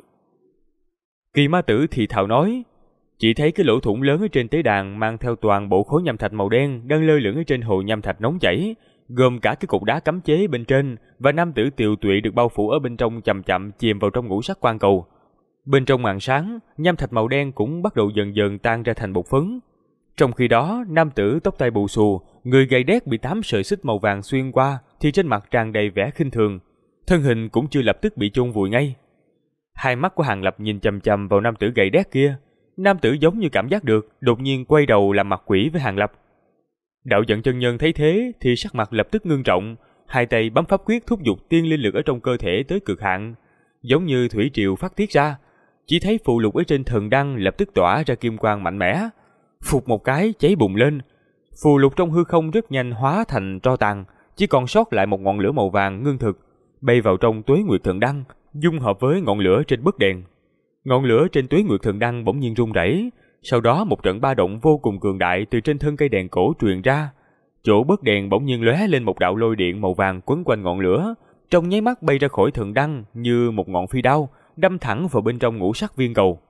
Kỳ Ma Tử thì thào nói. Chỉ thấy cái lỗ thủng lớn ở trên tế đàn mang theo toàn bộ khối nham thạch màu đen đang lơ lửng ở trên hồ nham thạch nóng chảy, gồm cả cái cục đá cấm chế bên trên, và nam tử tiều tụy được bao phủ ở bên trong chậm chậm chìm vào trong ngũ sắc quang cầu. Bên trong màn sáng, nham thạch màu đen cũng bắt đầu dần dần tan ra thành bột phấn. Trong khi đó, nam tử tóc tai bù xù, người gầy đét bị 8 sợi xích màu vàng xuyên qua, thì trên mặt tràn đầy vẻ khinh thường, thân hình cũng chưa lập tức bị chôn vùi ngay. Hai mắt của Hàng Lập nhìn chằm chằm vào nam tử gầy đét kia. Nam tử giống như cảm giác được, đột nhiên quay đầu làm mặt quỷ với Hàng Lập. Đạo Vận chân nhân thấy thế thì sắc mặt lập tức ngưng trọng, hai tay bấm pháp quyết thúc giục tiên linh lực ở trong cơ thể tới cực hạn, giống như thủy triều phát tiết ra. Chỉ thấy phù lục ở trên thần đăng lập tức tỏa ra kim quang mạnh mẽ, phụt một cái cháy bùng lên. Phù lục trong hư không rất nhanh hóa thành tro tàn, chỉ còn sót lại một ngọn lửa màu vàng ngưng thực, bay vào trong Tuế Nguyệt Thần Đăng, dung hợp với ngọn lửa trên bức đèn. Ngọn lửa trên Tuế Nguyệt Thần Đăng bỗng nhiên rung rẩy, sau đó một trận ba động vô cùng cường đại từ trên thân cây đèn cổ truyền ra. Chỗ bức đèn bỗng nhiên lóe lên một đạo lôi điện màu vàng quấn quanh ngọn lửa, trong nháy mắt bay ra khỏi thần đăng như một ngọn phi đao, đâm thẳng vào bên trong ngũ sắc viên cầu.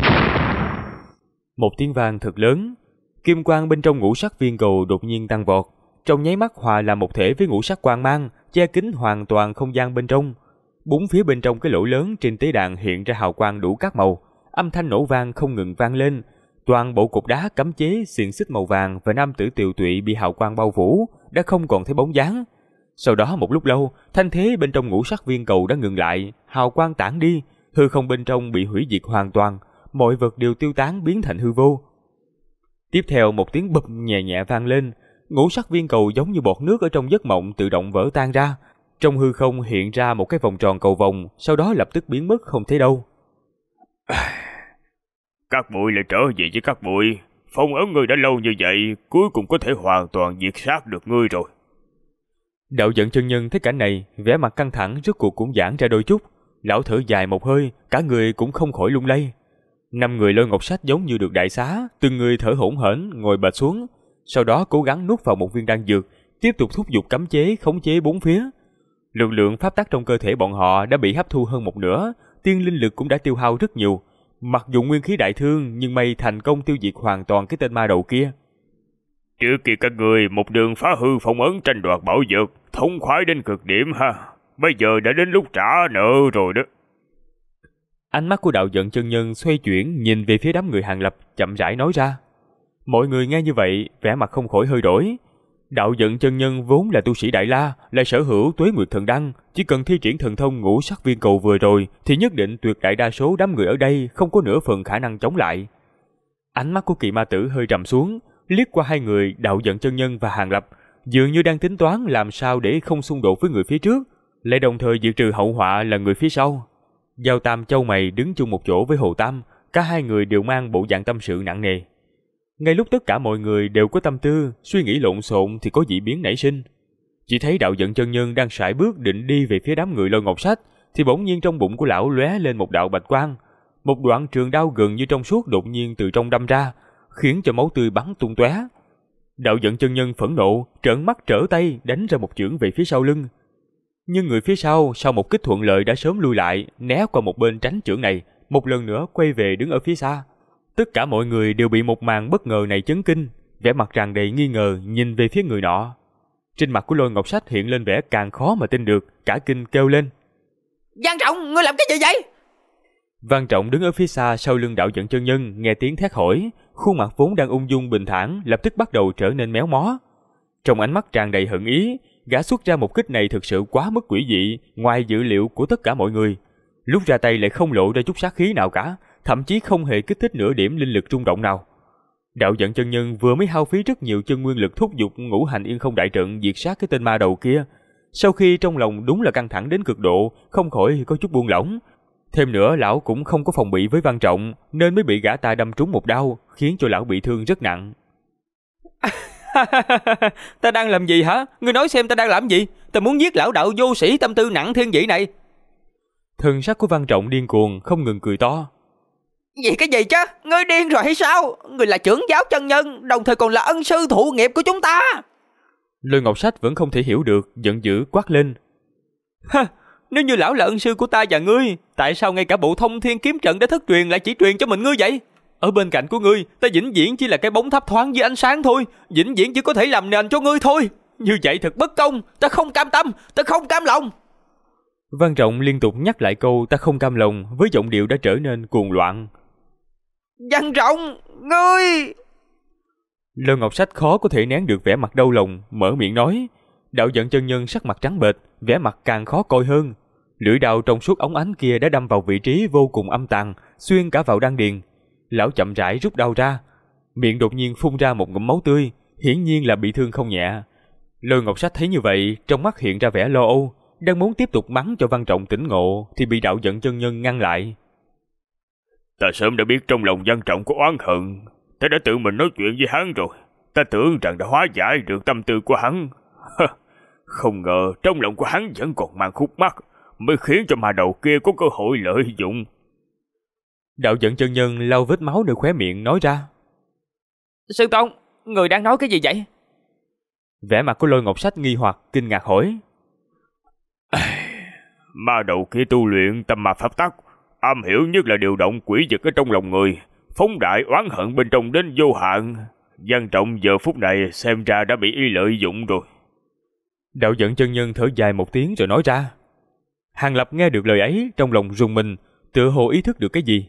Một tiếng vang thật lớn, kim quang bên trong ngũ sắc viên cầu đột nhiên tăng vọt, trong nháy mắt hòa làm một thể với ngũ sắc quang mang, che kín hoàn toàn không gian bên trong. Bốn phía bên trong cái lỗ lớn trên tế đàn hiện ra hào quang đủ các màu, âm thanh nổ vang không ngừng vang lên. Toàn bộ cục đá cấm chế, xiềng xích màu vàng và nam tử tiều tụy bị hào quang bao phủ đã không còn thấy bóng dáng. Sau đó một lúc lâu, thanh thế bên trong ngũ sắc viên cầu đã ngừng lại, hào quang tản đi, hư không bên trong bị hủy diệt hoàn toàn, mọi vật đều tiêu tán biến thành hư vô. Tiếp theo một tiếng bụp nhẹ nhẹ vang lên, ngũ sắc viên cầu giống như bọt nước ở trong giấc mộng tự động vỡ tan ra. Trong hư không hiện ra một cái vòng tròn cầu vồng, sau đó lập tức biến mất không thấy đâu. Các bụi lại trở về với các bụi. Phong ấn ngươi đã lâu như vậy, cuối cùng có thể hoàn toàn diệt sát được ngươi rồi. Đạo Vận chân nhân thấy cảnh này, vẻ mặt căng thẳng rốt cuộc cũng giãn ra đôi chút. Lão thở dài một hơi, cả người cũng không khỏi lung lay. 5 người Lôi Ngọc Sách giống như được đại xá, từng người thở hổn hển ngồi bệt xuống, sau đó cố gắng nuốt vào một viên đan dược, tiếp tục thúc giục cấm chế khống chế bốn phía. Lực lượng pháp tắc trong cơ thể bọn họ đã bị hấp thu hơn một nửa, tiên linh lực cũng đã tiêu hao rất nhiều. Mặc dù nguyên khí đại thương, nhưng may thành công tiêu diệt hoàn toàn cái tên ma đầu kia. Trước kia các người một đường phá hư phong ấn tranh đoạt bảo vật, thông khoái đến cực điểm ha. Bây giờ đã đến lúc trả nợ rồi đó. Ánh mắt của Đạo Vận chân nhân xoay chuyển nhìn về phía đám người Hàng Lập, chậm rãi nói ra. Mọi người nghe như vậy, vẻ mặt không khỏi hơi đổi. Đạo Vận chân nhân vốn là tu sĩ Đại La, lại sở hữu Tuế Nguyệt Thần Đăng, chỉ cần thi triển thần thông ngũ sắc viên cầu vừa rồi thì nhất định tuyệt đại đa số đám người ở đây không có nửa phần khả năng chống lại. Ánh mắt của Kỳ Ma Tử hơi trầm xuống, liếc qua hai người Đạo Vận chân nhân và Hàng Lập, dường như đang tính toán làm sao để không xung đột với người phía trước, lại đồng thời diệt trừ hậu họa là người phía sau. Giao Tam chau mày đứng chung một chỗ với Hồ Tam, cả hai người đều mang bộ dạng tâm sự nặng nề. Ngay lúc tất cả mọi người đều có tâm tư, suy nghĩ lộn xộn thì có dị biến nảy sinh. Chỉ thấy Đạo Vận chân nhân đang sải bước định đi về phía đám người Lôi Ngọc Sách, thì bỗng nhiên trong bụng của lão lóe lên một đạo bạch quang. Một đoạn trường đao gần như trong suốt đột nhiên từ trong đâm ra, khiến cho máu tươi bắn tung tóe. Đạo Giận chân nhân phẫn nộ, trợn mắt trở tay đánh ra một chưởng về phía sau lưng. Nhưng người phía sau một kích thuận lợi đã sớm lui lại, né qua một bên tránh chưởng này, một lần nữa quay về đứng ở phía xa. Tất cả mọi người đều bị một màn bất ngờ này chấn kinh, vẻ mặt tràn đầy nghi ngờ nhìn về phía người nọ. Trên mặt của Lôi Ngọc Sách hiện lên vẻ càng khó mà tin được, cả kinh kêu lên: Văn Trọng, ngươi làm cái gì vậy? Văn Trọng đứng ở phía xa sau lưng Đạo Giận chân nhân, nghe tiếng thét hỏi, khuôn mặt vốn đang ung dung bình thản lập tức bắt đầu trở nên méo mó. Trong ánh mắt tràn đầy hận ý, gã xuất ra một kích này thực sự quá mức quỷ dị, ngoài dự liệu của tất cả mọi người. Lúc ra tay lại không lộ ra chút sát khí nào cả, thậm chí không hề kích thích nửa điểm linh lực rung động nào. Đạo Giận chân nhân vừa mới hao phí rất nhiều chân nguyên lực thúc giục Ngũ Hành Yên Không đại trận diệt sát cái tên ma đầu kia. Sau khi trong lòng đúng là căng thẳng đến cực độ, không khỏi có chút buông lỏng. Thêm nữa lão cũng không có phòng bị với Văn Trọng, nên mới bị gã ta đâm trúng một đao, khiến cho lão bị thương rất nặng. Ta đang làm gì hả? Ngươi nói xem ta đang làm gì? Ta muốn giết lão đạo vô sĩ tâm tư nặng thiên vị này. Thần sắc của Văn Trọng điên cuồng, không ngừng cười to. Gì cái gì chứ? Ngươi điên rồi hay sao? Ngươi là trưởng giáo chân nhân, đồng thời còn là ân sư thụ nghiệp của chúng ta. Lôi Ngọc Sách vẫn không thể hiểu được, giận dữ quát lên. Nếu như lão là ân sư của ta và ngươi, tại sao ngay cả bộ Thông Thiên kiếm trận đã thất truyền lại chỉ truyền cho mình ngươi vậy? Ở bên cạnh của ngươi, ta vĩnh viễn chỉ là cái bóng thấp thoáng với ánh sáng thôi, vĩnh viễn chỉ có thể làm nền cho ngươi thôi. Như vậy thật bất công, ta không cam tâm, ta không cam lòng. Văn Trọng liên tục nhắc lại câu ta không cam lòng với giọng điệu đã trở nên cuồng loạn. Văn Trọng, ngươi... Lôi Ngọc Sách khó có thể nén được vẻ mặt đau lòng, mở miệng nói. Đạo Giận chân nhân sắc mặt trắng bệch, vẻ mặt càng khó coi hơn. Lưỡi đao trong suốt óng ánh kia đã đâm vào vị trí vô cùng âm tàn, xuyên cả vào đan điền. Lão chậm rãi rút đao ra, miệng đột nhiên phun ra một ngụm máu tươi, hiển nhiên là bị thương không nhẹ. Lôi Ngọc Sách thấy như vậy, trong mắt hiện ra vẻ lo âu, đang muốn tiếp tục mắng cho Văn Trọng tỉnh ngộ thì bị Đạo Giận chân nhân ngăn lại. Ta sớm đã biết trong lòng Văn Trọng có oán hận, ta đã tự mình nói chuyện với hắn rồi. Ta tưởng rằng đã hóa giải được tâm tư của hắn. Không ngờ trong lòng của hắn vẫn còn mang khúc mắc, mới khiến cho ma đầu kia có cơ hội lợi dụng. Đạo Giận chân nhân lau vết máu nơi khóe miệng nói ra. Sư Tôn, người đang nói cái gì vậy? Vẻ mặt của Lôi Ngọc Sách nghi hoặc, kinh ngạc hỏi. Ma đầu kia tu luyện tâm ma pháp tắc, am hiểu nhất là điều động quỷ vật ở trong lòng người, phóng đại oán hận bên trong đến vô hạn. Văn Trọng giờ phút này xem ra đã bị y lợi dụng rồi. Đạo Giận chân nhân thở dài một tiếng rồi nói ra. Hàng Lập nghe được lời ấy, trong lòng rùng mình, tựa hồ ý thức được cái gì.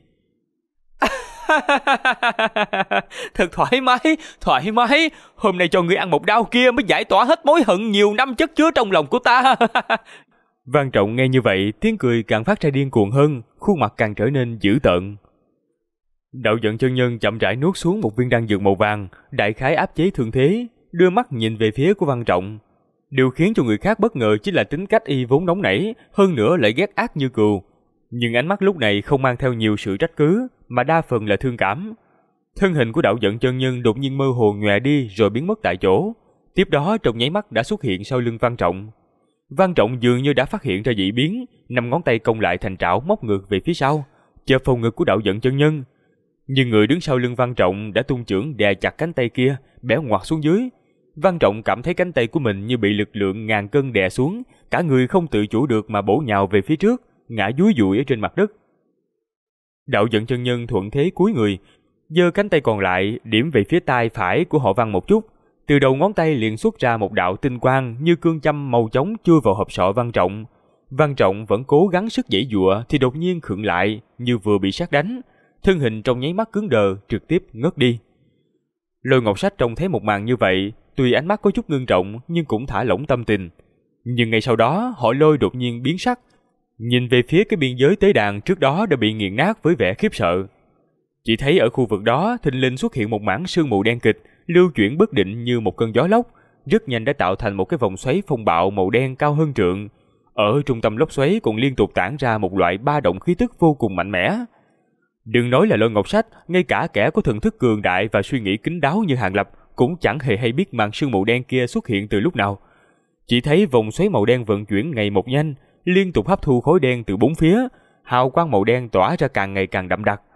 Thật thoải mái. Hôm nay cho ngươi ăn một đau kia mới giải tỏa hết mối hận nhiều năm chất chứa trong lòng của ta. Văn Trọng nghe như vậy, tiếng cười càng phát ra điên cuồng hơn, khuôn mặt càng trở nên dữ tợn. Đạo Giận chân nhân chậm rãi nuốt xuống một viên đan dược màu vàng, đại khái áp chế thương thế, đưa mắt nhìn về phía của Văn Trọng. Điều khiến cho người khác bất ngờ chính là tính cách y vốn nóng nảy, hơn nữa lại ghét ác như cừu. Nhưng ánh mắt lúc này không mang theo nhiều sự trách cứ, mà đa phần là thương cảm. Thân hình của Đạo Giận chân nhân đột nhiên mơ hồ nhòe đi rồi biến mất tại chỗ. Tiếp đó trong nháy mắt đã xuất hiện sau lưng Văn Trọng. Văn Trọng dường như đã phát hiện ra dị biến, 5 ngón tay cong lại thành trảo móc ngược về phía sau, chộp vào ngực của Đạo Giận chân nhân. Nhưng người đứng sau lưng Văn Trọng đã tung chưởng đè chặt cánh tay kia, bẻ ngoặt xuống dưới. Văn Trọng cảm thấy cánh tay của mình như bị lực lượng ngàn cân đè xuống, cả người không tự chủ được mà bổ nhào về phía trước, ngã dúi dụi ở trên mặt đất. Đạo Giận chân nhân thuận thế cúi người, giơ cánh tay còn lại điểm về phía tay phải của họ Văn một chút, từ đầu ngón tay liền xuất ra một đạo tinh quang như cương châm màu chóng chui vào hộp sọ Văn Trọng. Văn Trọng vẫn cố gắng sức giãy giụa thì đột nhiên khựng lại, như vừa bị sét đánh, thân hình trong nháy mắt cứng đờ, trực tiếp ngất đi. Lôi Ngọc Sách trông thấy một màn như vậy, tuy ánh mắt có chút ngưng trọng nhưng cũng thả lỏng tâm tình. Nhưng ngay sau đó, họ Lôi đột nhiên biến sắc, nhìn về phía cái biên giới tế đàn trước đó đã bị nghiền nát với vẻ khiếp sợ. Chỉ thấy ở khu vực đó thình lình xuất hiện một mảng sương mù đen kịch, lưu chuyển bất định như một cơn gió lốc, rất nhanh đã tạo thành một cái vòng xoáy phong bạo màu đen cao hơn trượng. Ở trung tâm lốc xoáy còn liên tục tản ra một loại ba động khí tức vô cùng mạnh mẽ. Đừng nói là Lôi Ngọc Sách, ngay cả kẻ có thần thức cường đại và suy nghĩ kín đáo như Hàng Lập cũng chẳng hề hay biết màn sương mù đen kia xuất hiện từ lúc nào. Chỉ thấy vòng xoáy màu đen vận chuyển ngày một nhanh, liên tục hấp thu khói đen từ bốn phía, hào quang màu đen tỏa ra càng ngày càng đậm đặc.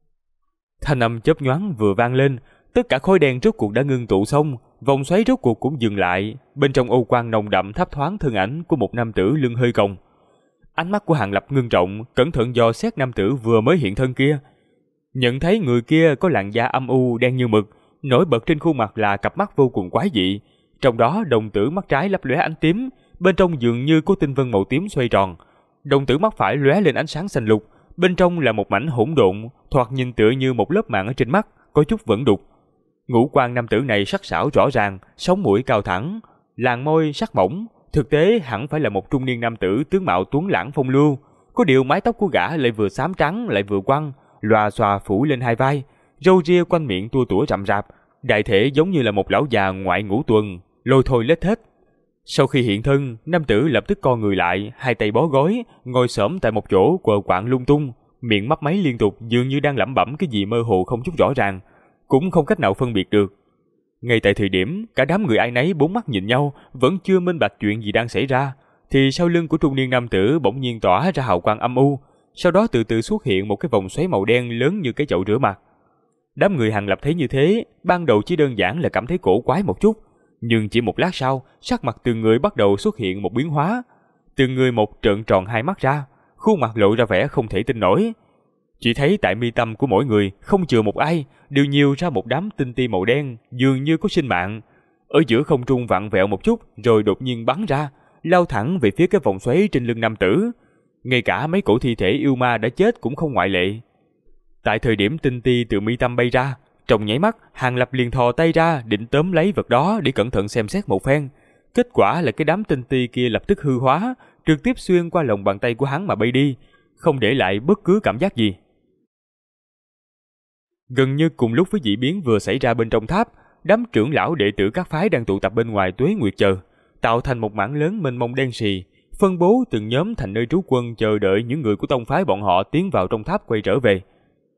Thanh âm chớp nhoáng vừa vang lên, tất cả khói đen rốt cuộc đã ngưng tụ xong, vòng xoáy rốt cuộc cũng dừng lại, bên trong ô quang nồng đậm thấp thoáng thân ảnh của một nam tử lưng hơi còng. Ánh mắt của Hàng Lập ngưng trọng, cẩn thận dò xét nam tử vừa mới hiện thân kia. Nhận thấy người kia có làn da âm u đen như mực, nổi bật trên khuôn mặt là cặp mắt vô cùng quái dị, trong đó đồng tử mắt trái lấp lóe ánh tím, bên trong dường như có tinh vân màu tím xoay tròn. Đồng tử mắt phải lóe lên ánh sáng xanh lục, bên trong là một mảnh hỗn độn, thoạt nhìn tựa như một lớp màng ở trên mắt, có chút vẩn đục. Ngũ quan nam tử này sắc sảo rõ ràng, sống mũi cao thẳng, làn môi sắc mỏng, thực tế hẳn phải là một trung niên nam tử tướng mạo tuấn lãng phong lưu, có điều mái tóc của gã lại vừa xám trắng lại vừa quăn, lòa xòa phủ lên hai vai, râu ria quanh miệng tua tủa rậm rạp, đại thể giống như là một lão già ngoại ngũ tuần, lôi thôi lết hết. Sau khi hiện thân, nam tử lập tức co người lại, hai tay bó gối, ngồi xổm tại một chỗ quờ quạng lung tung, miệng mấp máy liên tục, dường như đang lẩm bẩm cái gì mơ hồ không chút rõ ràng, cũng không cách nào phân biệt được. Ngay tại thời điểm cả đám người ai nấy bốn mắt nhìn nhau, vẫn chưa minh bạch chuyện gì đang xảy ra, thì sau lưng của trung niên nam tử bỗng nhiên tỏa ra hào quang âm u, sau đó từ từ xuất hiện một cái vòng xoáy màu đen lớn như cái chậu rửa mặt. Đám người Hàng Lập thấy như thế, ban đầu chỉ đơn giản là cảm thấy cổ quái một chút, nhưng chỉ một lát sau, sắc mặt từng người bắt đầu xuất hiện một biến hóa, từng người một trợn tròn hai mắt ra, khuôn mặt lộ ra vẻ không thể tin nổi. Chỉ thấy tại mi tâm của mỗi người không chừa một ai, đều nhiều ra một đám tinh ti màu đen, dường như có sinh mạng. Ở giữa không trung vặn vẹo một chút, rồi đột nhiên bắn ra, lao thẳng về phía cái vòng xoáy trên lưng nam tử. Ngay cả mấy cổ thi thể yêu ma đã chết cũng không ngoại lệ. Tại thời điểm tinh ti từ mi tâm bay ra, trong nháy mắt, Hàng Lập liền thò tay ra định tóm lấy vật đó để cẩn thận xem xét một phen. Kết quả là cái đám tinh ti kia lập tức hư hóa, trực tiếp xuyên qua lòng bàn tay của hắn mà bay đi, không để lại bất cứ cảm giác gì. Gần như cùng lúc với dị biến vừa xảy ra bên trong tháp, đám trưởng lão đệ tử các phái đang tụ tập bên ngoài Tuế Nguyệt Chờ, tạo thành một mảng lớn mênh mông đen sì, phân bố từng nhóm thành nơi trú quân chờ đợi những người của tông phái bọn họ tiến vào trong tháp quay trở về.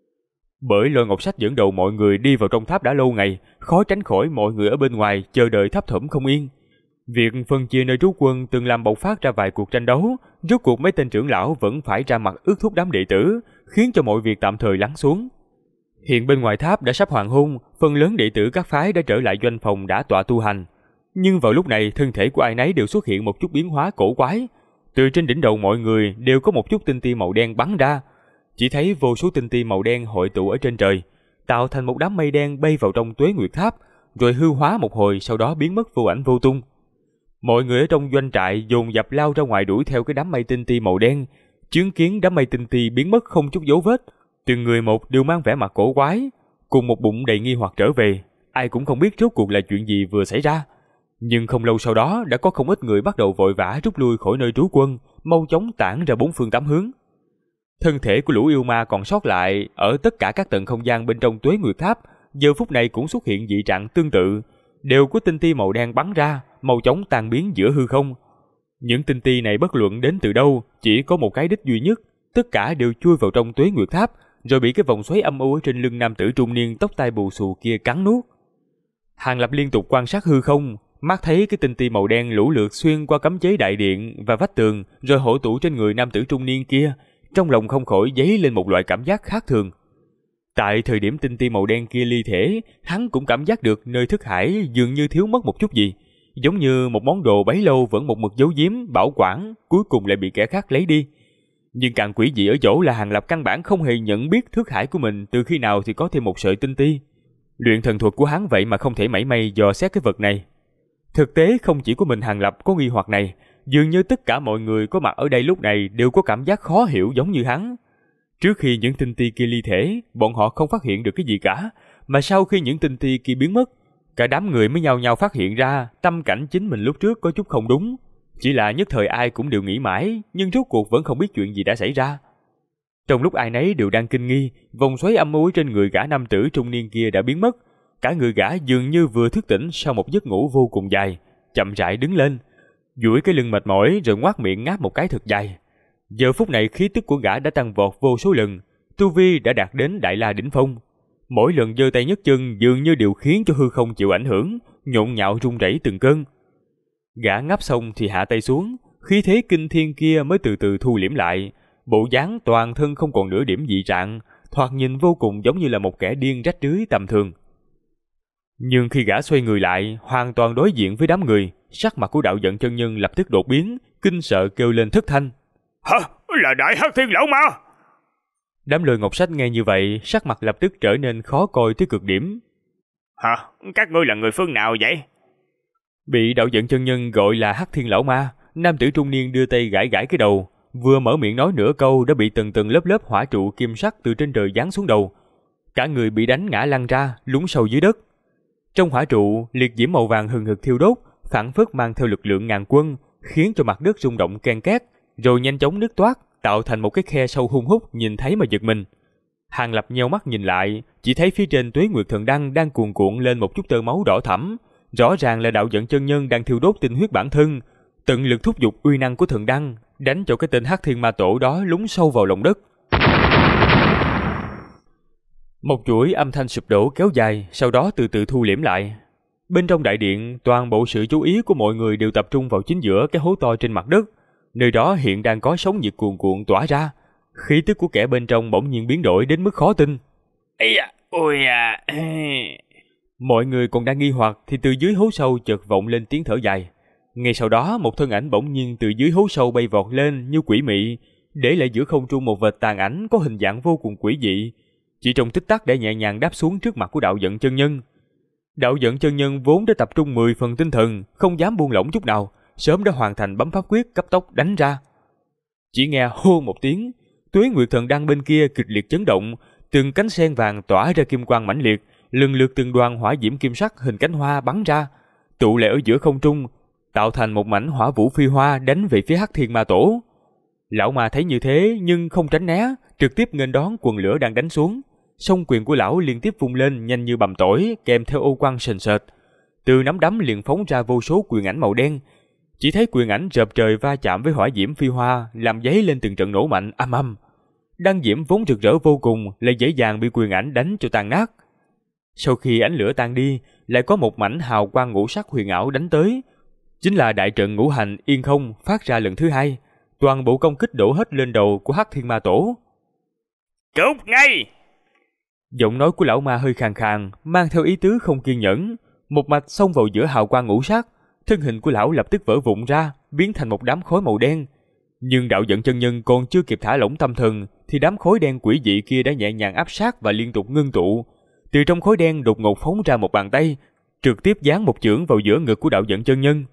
Bởi Lôi Ngọc Sách dẫn đầu mọi người đi vào trong tháp đã lâu ngày, khó tránh khỏi mọi người ở bên ngoài chờ đợi thấp thỏm không yên. Việc phân chia nơi trú quân từng làm bộc phát ra vài cuộc tranh đấu, rốt cuộc mấy tên trưởng lão vẫn phải ra mặt ước thúc đám đệ tử, khiến cho mọi việc tạm thời lắng xuống. Hiện bên ngoài tháp đã sắp hoàng hôn, phần lớn đệ tử các phái đã trở lại doanh phòng đã tọa tu hành. Nhưng vào lúc này, thân thể của ai nấy đều xuất hiện một chút biến hóa cổ quái. Từ trên đỉnh đầu mọi người đều có một chút tinh ti màu đen bắn ra. Chỉ thấy vô số tinh ti màu đen hội tụ ở trên trời, tạo thành một đám mây đen bay vào trong Tuế Nguyệt Tháp, rồi hư hóa một hồi sau đó biến mất vô ảnh vô tung. Mọi người ở trong doanh trại dồn dập lao ra ngoài đuổi theo cái đám mây tinh ti màu đen, chứng kiến đám mây tinh ti biến mất không chút dấu vết. Từng người một đều mang vẻ mặt cổ quái, cùng một bụng đầy nghi hoặc trở về, ai cũng không biết rốt cuộc là chuyện gì vừa xảy ra. Nhưng không lâu sau đó đã có không ít người bắt đầu vội vã rút lui khỏi nơi trú quân, mau chóng tản ra bốn phương tám hướng. Thân thể của lũ yêu ma còn sót lại ở tất cả các tầng không gian bên trong Tuế Nguyệt Tháp, giờ phút này cũng xuất hiện dị trạng tương tự, đều có tinh ti màu đen bắn ra, mau chóng tan biến giữa hư không. Những tinh ti này bất luận đến từ đâu, chỉ có một cái đích duy nhất, tất cả đều chui vào trong Tuế Nguyệt Tháp, rồi bị cái vòng xoáy âm u ở trên lưng nam tử trung niên tóc tai bù xù kia cắn nuốt. Hàng Lập liên tục quan sát hư không, mắt thấy cái tinh ti màu đen lũ lượt xuyên qua cấm chế đại điện và vách tường, rồi hội tụ trên người nam tử trung niên kia, trong lòng không khỏi dấy lên một loại cảm giác khác thường. Tại thời điểm tinh ti màu đen kia ly thể, hắn cũng cảm giác được nơi thức hải dường như thiếu mất một chút gì, giống như một món đồ bấy lâu vẫn một mực giấu giếm bảo quản, cuối cùng lại bị kẻ khác lấy đi. Nhưng càng quỷ dị ở chỗ là Hàng Lập căn bản không hề nhận biết thức hải của mình từ khi nào thì có thêm một sợi tinh ti. Luyện thần thuật của hắn vậy mà không thể mảy may dò xét cái vật này. Thực tế không chỉ của mình Hàng Lập có nghi hoặc này, dường như tất cả mọi người có mặt ở đây lúc này đều có cảm giác khó hiểu giống như hắn. Trước khi những tinh ti kia ly thể, bọn họ không phát hiện được cái gì cả, mà sau khi những tinh ti kia biến mất, cả đám người mới nhao nhao phát hiện ra tâm cảnh chính mình lúc trước có chút không đúng. Chỉ là nhất thời ai cũng đều nghĩ mãi, nhưng rốt cuộc vẫn không biết chuyện gì đã xảy ra. Trong lúc ai nấy đều đang kinh nghi, vòng xoáy âm u trên người gã nam tử trung niên kia đã biến mất. Cả người gã dường như vừa thức tỉnh sau một giấc ngủ vô cùng dài, chậm rãi đứng lên, duỗi cái lưng mệt mỏi rồi ngoác miệng ngáp một cái thật dài. Giờ phút này khí tức của gã đã tăng vọt vô số lần, tu vi đã đạt đến đại la đỉnh phong. Mỗi lần giơ tay nhấc chân dường như đều khiến cho hư không chịu ảnh hưởng, nhộn nhạo rung rẩy từng cơn. Gã ngáp xong thì hạ tay xuống, khí thế kinh thiên kia mới từ từ thu liễm lại, bộ dáng toàn thân không còn nửa điểm dị trạng, thoạt nhìn vô cùng giống như là một kẻ điên rách rưới tầm thường. Nhưng khi gã xoay người lại, hoàn toàn đối diện với đám người, sắc mặt của đạo giận chân nhân lập tức đột biến, kinh sợ kêu lên thất thanh. Hả? Là Đại Hắc Thiên Lão Ma? Đám Lôi Ngọc Sách nghe như vậy, sắc mặt lập tức trở nên khó coi tới cực điểm. Hả? Các ngươi là người phương nào vậy? Bị đạo giận chân nhân gọi là Hắc Thiên Lão Ma, nam tử trung niên đưa tay gãi gãi cái đầu, vừa mở miệng nói nửa câu đã bị từng từng lớp lớp hỏa trụ kim sắc từ trên trời giáng xuống đầu. Cả người bị đánh ngã lăn ra, lún sâu dưới đất. Trong hỏa trụ, liệt diễm màu vàng hừng hực thiêu đốt, phảng phất mang theo lực lượng ngàn quân, khiến cho mặt đất rung động ken két, rồi nhanh chóng nứt toát, tạo thành một cái khe sâu hun hút, nhìn thấy mà giật mình. Hàng Lập nheo mắt nhìn lại, chỉ thấy phía trên Tuế Nguyệt Thần Đăng đang cuồn cuộn lên một chút tơ máu đỏ thẫm, rõ ràng là đạo giận chân nhân đang thiêu đốt tinh huyết bản thân, tận lực thúc giục uy năng của thần đăng, đánh cho cái tên Hắc Thiên Ma Tổ đó lún sâu vào lòng đất. Một chuỗi âm thanh sụp đổ kéo dài, sau đó từ từ thu liễm lại. Bên trong đại điện, toàn bộ sự chú ý của mọi người đều tập trung vào chính giữa cái hố to trên mặt đất. Nơi đó hiện đang có sóng nhiệt cuồn cuộn tỏa ra, khí tức của kẻ bên trong bỗng nhiên biến đổi đến mức khó tin. Mọi người còn đang nghi hoặc thì từ dưới hố sâu chợt vọng lên tiếng thở dài. Ngay sau đó một thân ảnh bỗng nhiên từ dưới hố sâu bay vọt lên như quỷ mị, để lại giữa không trung một vệt tàn ảnh có hình dạng vô cùng quỷ dị. Chỉ trong tích tắc đã nhẹ nhàng đáp xuống trước mặt của đạo giận chân nhân. Đạo giận chân nhân vốn đã tập trung 10 phần tinh thần, không dám buông lỏng chút nào, sớm đã hoàn thành bấm pháp quyết cấp tốc đánh ra. Chỉ nghe hô một tiếng, Tuế Nguyệt Thần Đăng bên kia kịch liệt chấn động, từng cánh sen vàng tỏa ra kim quang mãnh liệt, lần lượt từng đoàn hỏa diễm kim sắc hình cánh hoa bắn ra, tụ lại ở giữa không trung, tạo thành một mảnh hỏa vũ phi hoa đánh về phía Hắc Thiên Ma Tổ. Lão ma thấy như thế nhưng không tránh né, trực tiếp nghênh đón quần lửa đang đánh xuống. Song quyền của lão liên tiếp vung lên nhanh như bầm tỏi, kèm theo ô quang sền sệt. Từ nắm đấm liền phóng ra vô số quyền ảnh màu đen. Chỉ thấy quyền ảnh rợp trời va chạm với hỏa diễm phi hoa, làm dấy lên từng trận nổ mạnh âm âm. Đăng diễm vốn rực rỡ vô cùng, lại dễ dàng bị quyền ảnh đánh cho tan nát. Sau khi ánh lửa tan đi, lại có một mảnh hào quang ngũ sắc huyền ảo đánh tới. Chính là đại trận ngũ hành yên không phát ra lần thứ hai. Toàn bộ công kích đổ hết lên đầu của Hắc Thiên Ma Tổ. Cút ngay! Giọng nói của lão ma hơi khàn khàn, mang theo ý tứ không kiên nhẫn, một mạch xông vào giữa hào quang ngũ sắc. Thân hình của lão lập tức vỡ vụn ra, biến thành một đám khói màu đen. Nhưng đạo giận chân nhân còn chưa kịp thả lỏng tâm thần, thì đám khói đen quỷ dị kia đã nhẹ nhàng áp sát và liên tục ngưng tụ. Từ trong khói đen đột ngột phóng ra một bàn tay, trực tiếp giáng một chưởng vào giữa ngực của đạo giận chân nhân.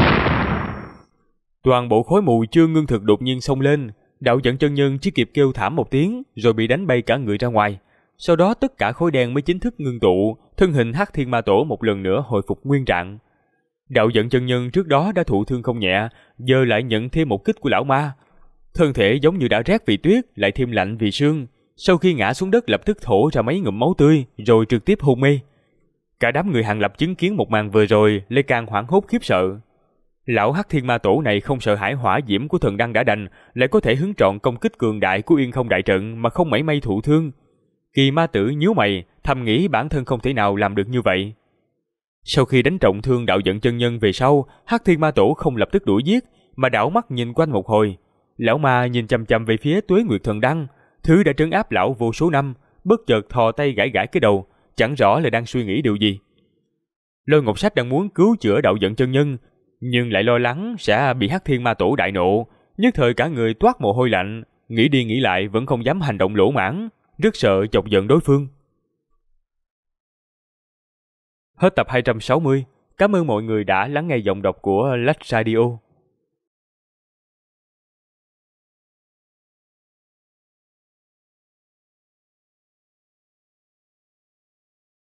Toàn bộ khói mù chưa ngưng thực đột nhiên xông lên, đạo giận chân nhân chỉ kịp kêu thảm một tiếng, rồi bị đánh bay cả người ra ngoài. Sau đó tất cả khói đen mới chính thức ngưng tụ, thân hình Hắc Thiên Ma Tổ một lần nữa hồi phục nguyên trạng. Đạo giận chân nhân trước đó đã thụ thương không nhẹ, giờ lại nhận thêm một kích của lão ma. Thân thể giống như đã rét vì tuyết, lại thêm lạnh vì sương. Sau khi ngã xuống đất lập tức thổ ra mấy ngụm máu tươi, rồi trực tiếp hôn mê. Cả đám người Hàng Lập chứng kiến một màn vừa rồi, lại càng hoảng hốt khiếp sợ. Lão Hắc Thiên Ma Tổ này không sợ hãi hỏa diễm của thần đăng đã đành, lại có thể hứng trọn công kích cường đại của Yên Không đại trận mà không mảy may thụ thương. Kỳ ma tử nhíu mày, thầm nghĩ bản thân không thể nào làm được như vậy. Sau khi đánh trọng thương đạo giận chân nhân về sau, Hắc Thiên Ma Tổ không lập tức đuổi giết, mà đảo mắt nhìn quanh một hồi. Lão ma nhìn chằm chằm về phía Tuế Nguyệt Thần Đăng, thứ đã trấn áp lão vô số năm, bất chợt thò tay gãi gãi cái đầu, chẳng rõ là đang suy nghĩ điều gì. Lôi Ngọc Sách đang muốn cứu chữa đạo giận chân nhân, nhưng lại lo lắng sẽ bị Hắc Thiên Ma Tổ đại nộ, nhất thời cả người toát mồ hôi lạnh, nghĩ đi nghĩ lại vẫn không dám hành động lỗ mãng, rất sợ chọc giận đối phương. Hết tập 260. Cảm ơn mọi người đã lắng nghe giọng đọc của Lách Radio.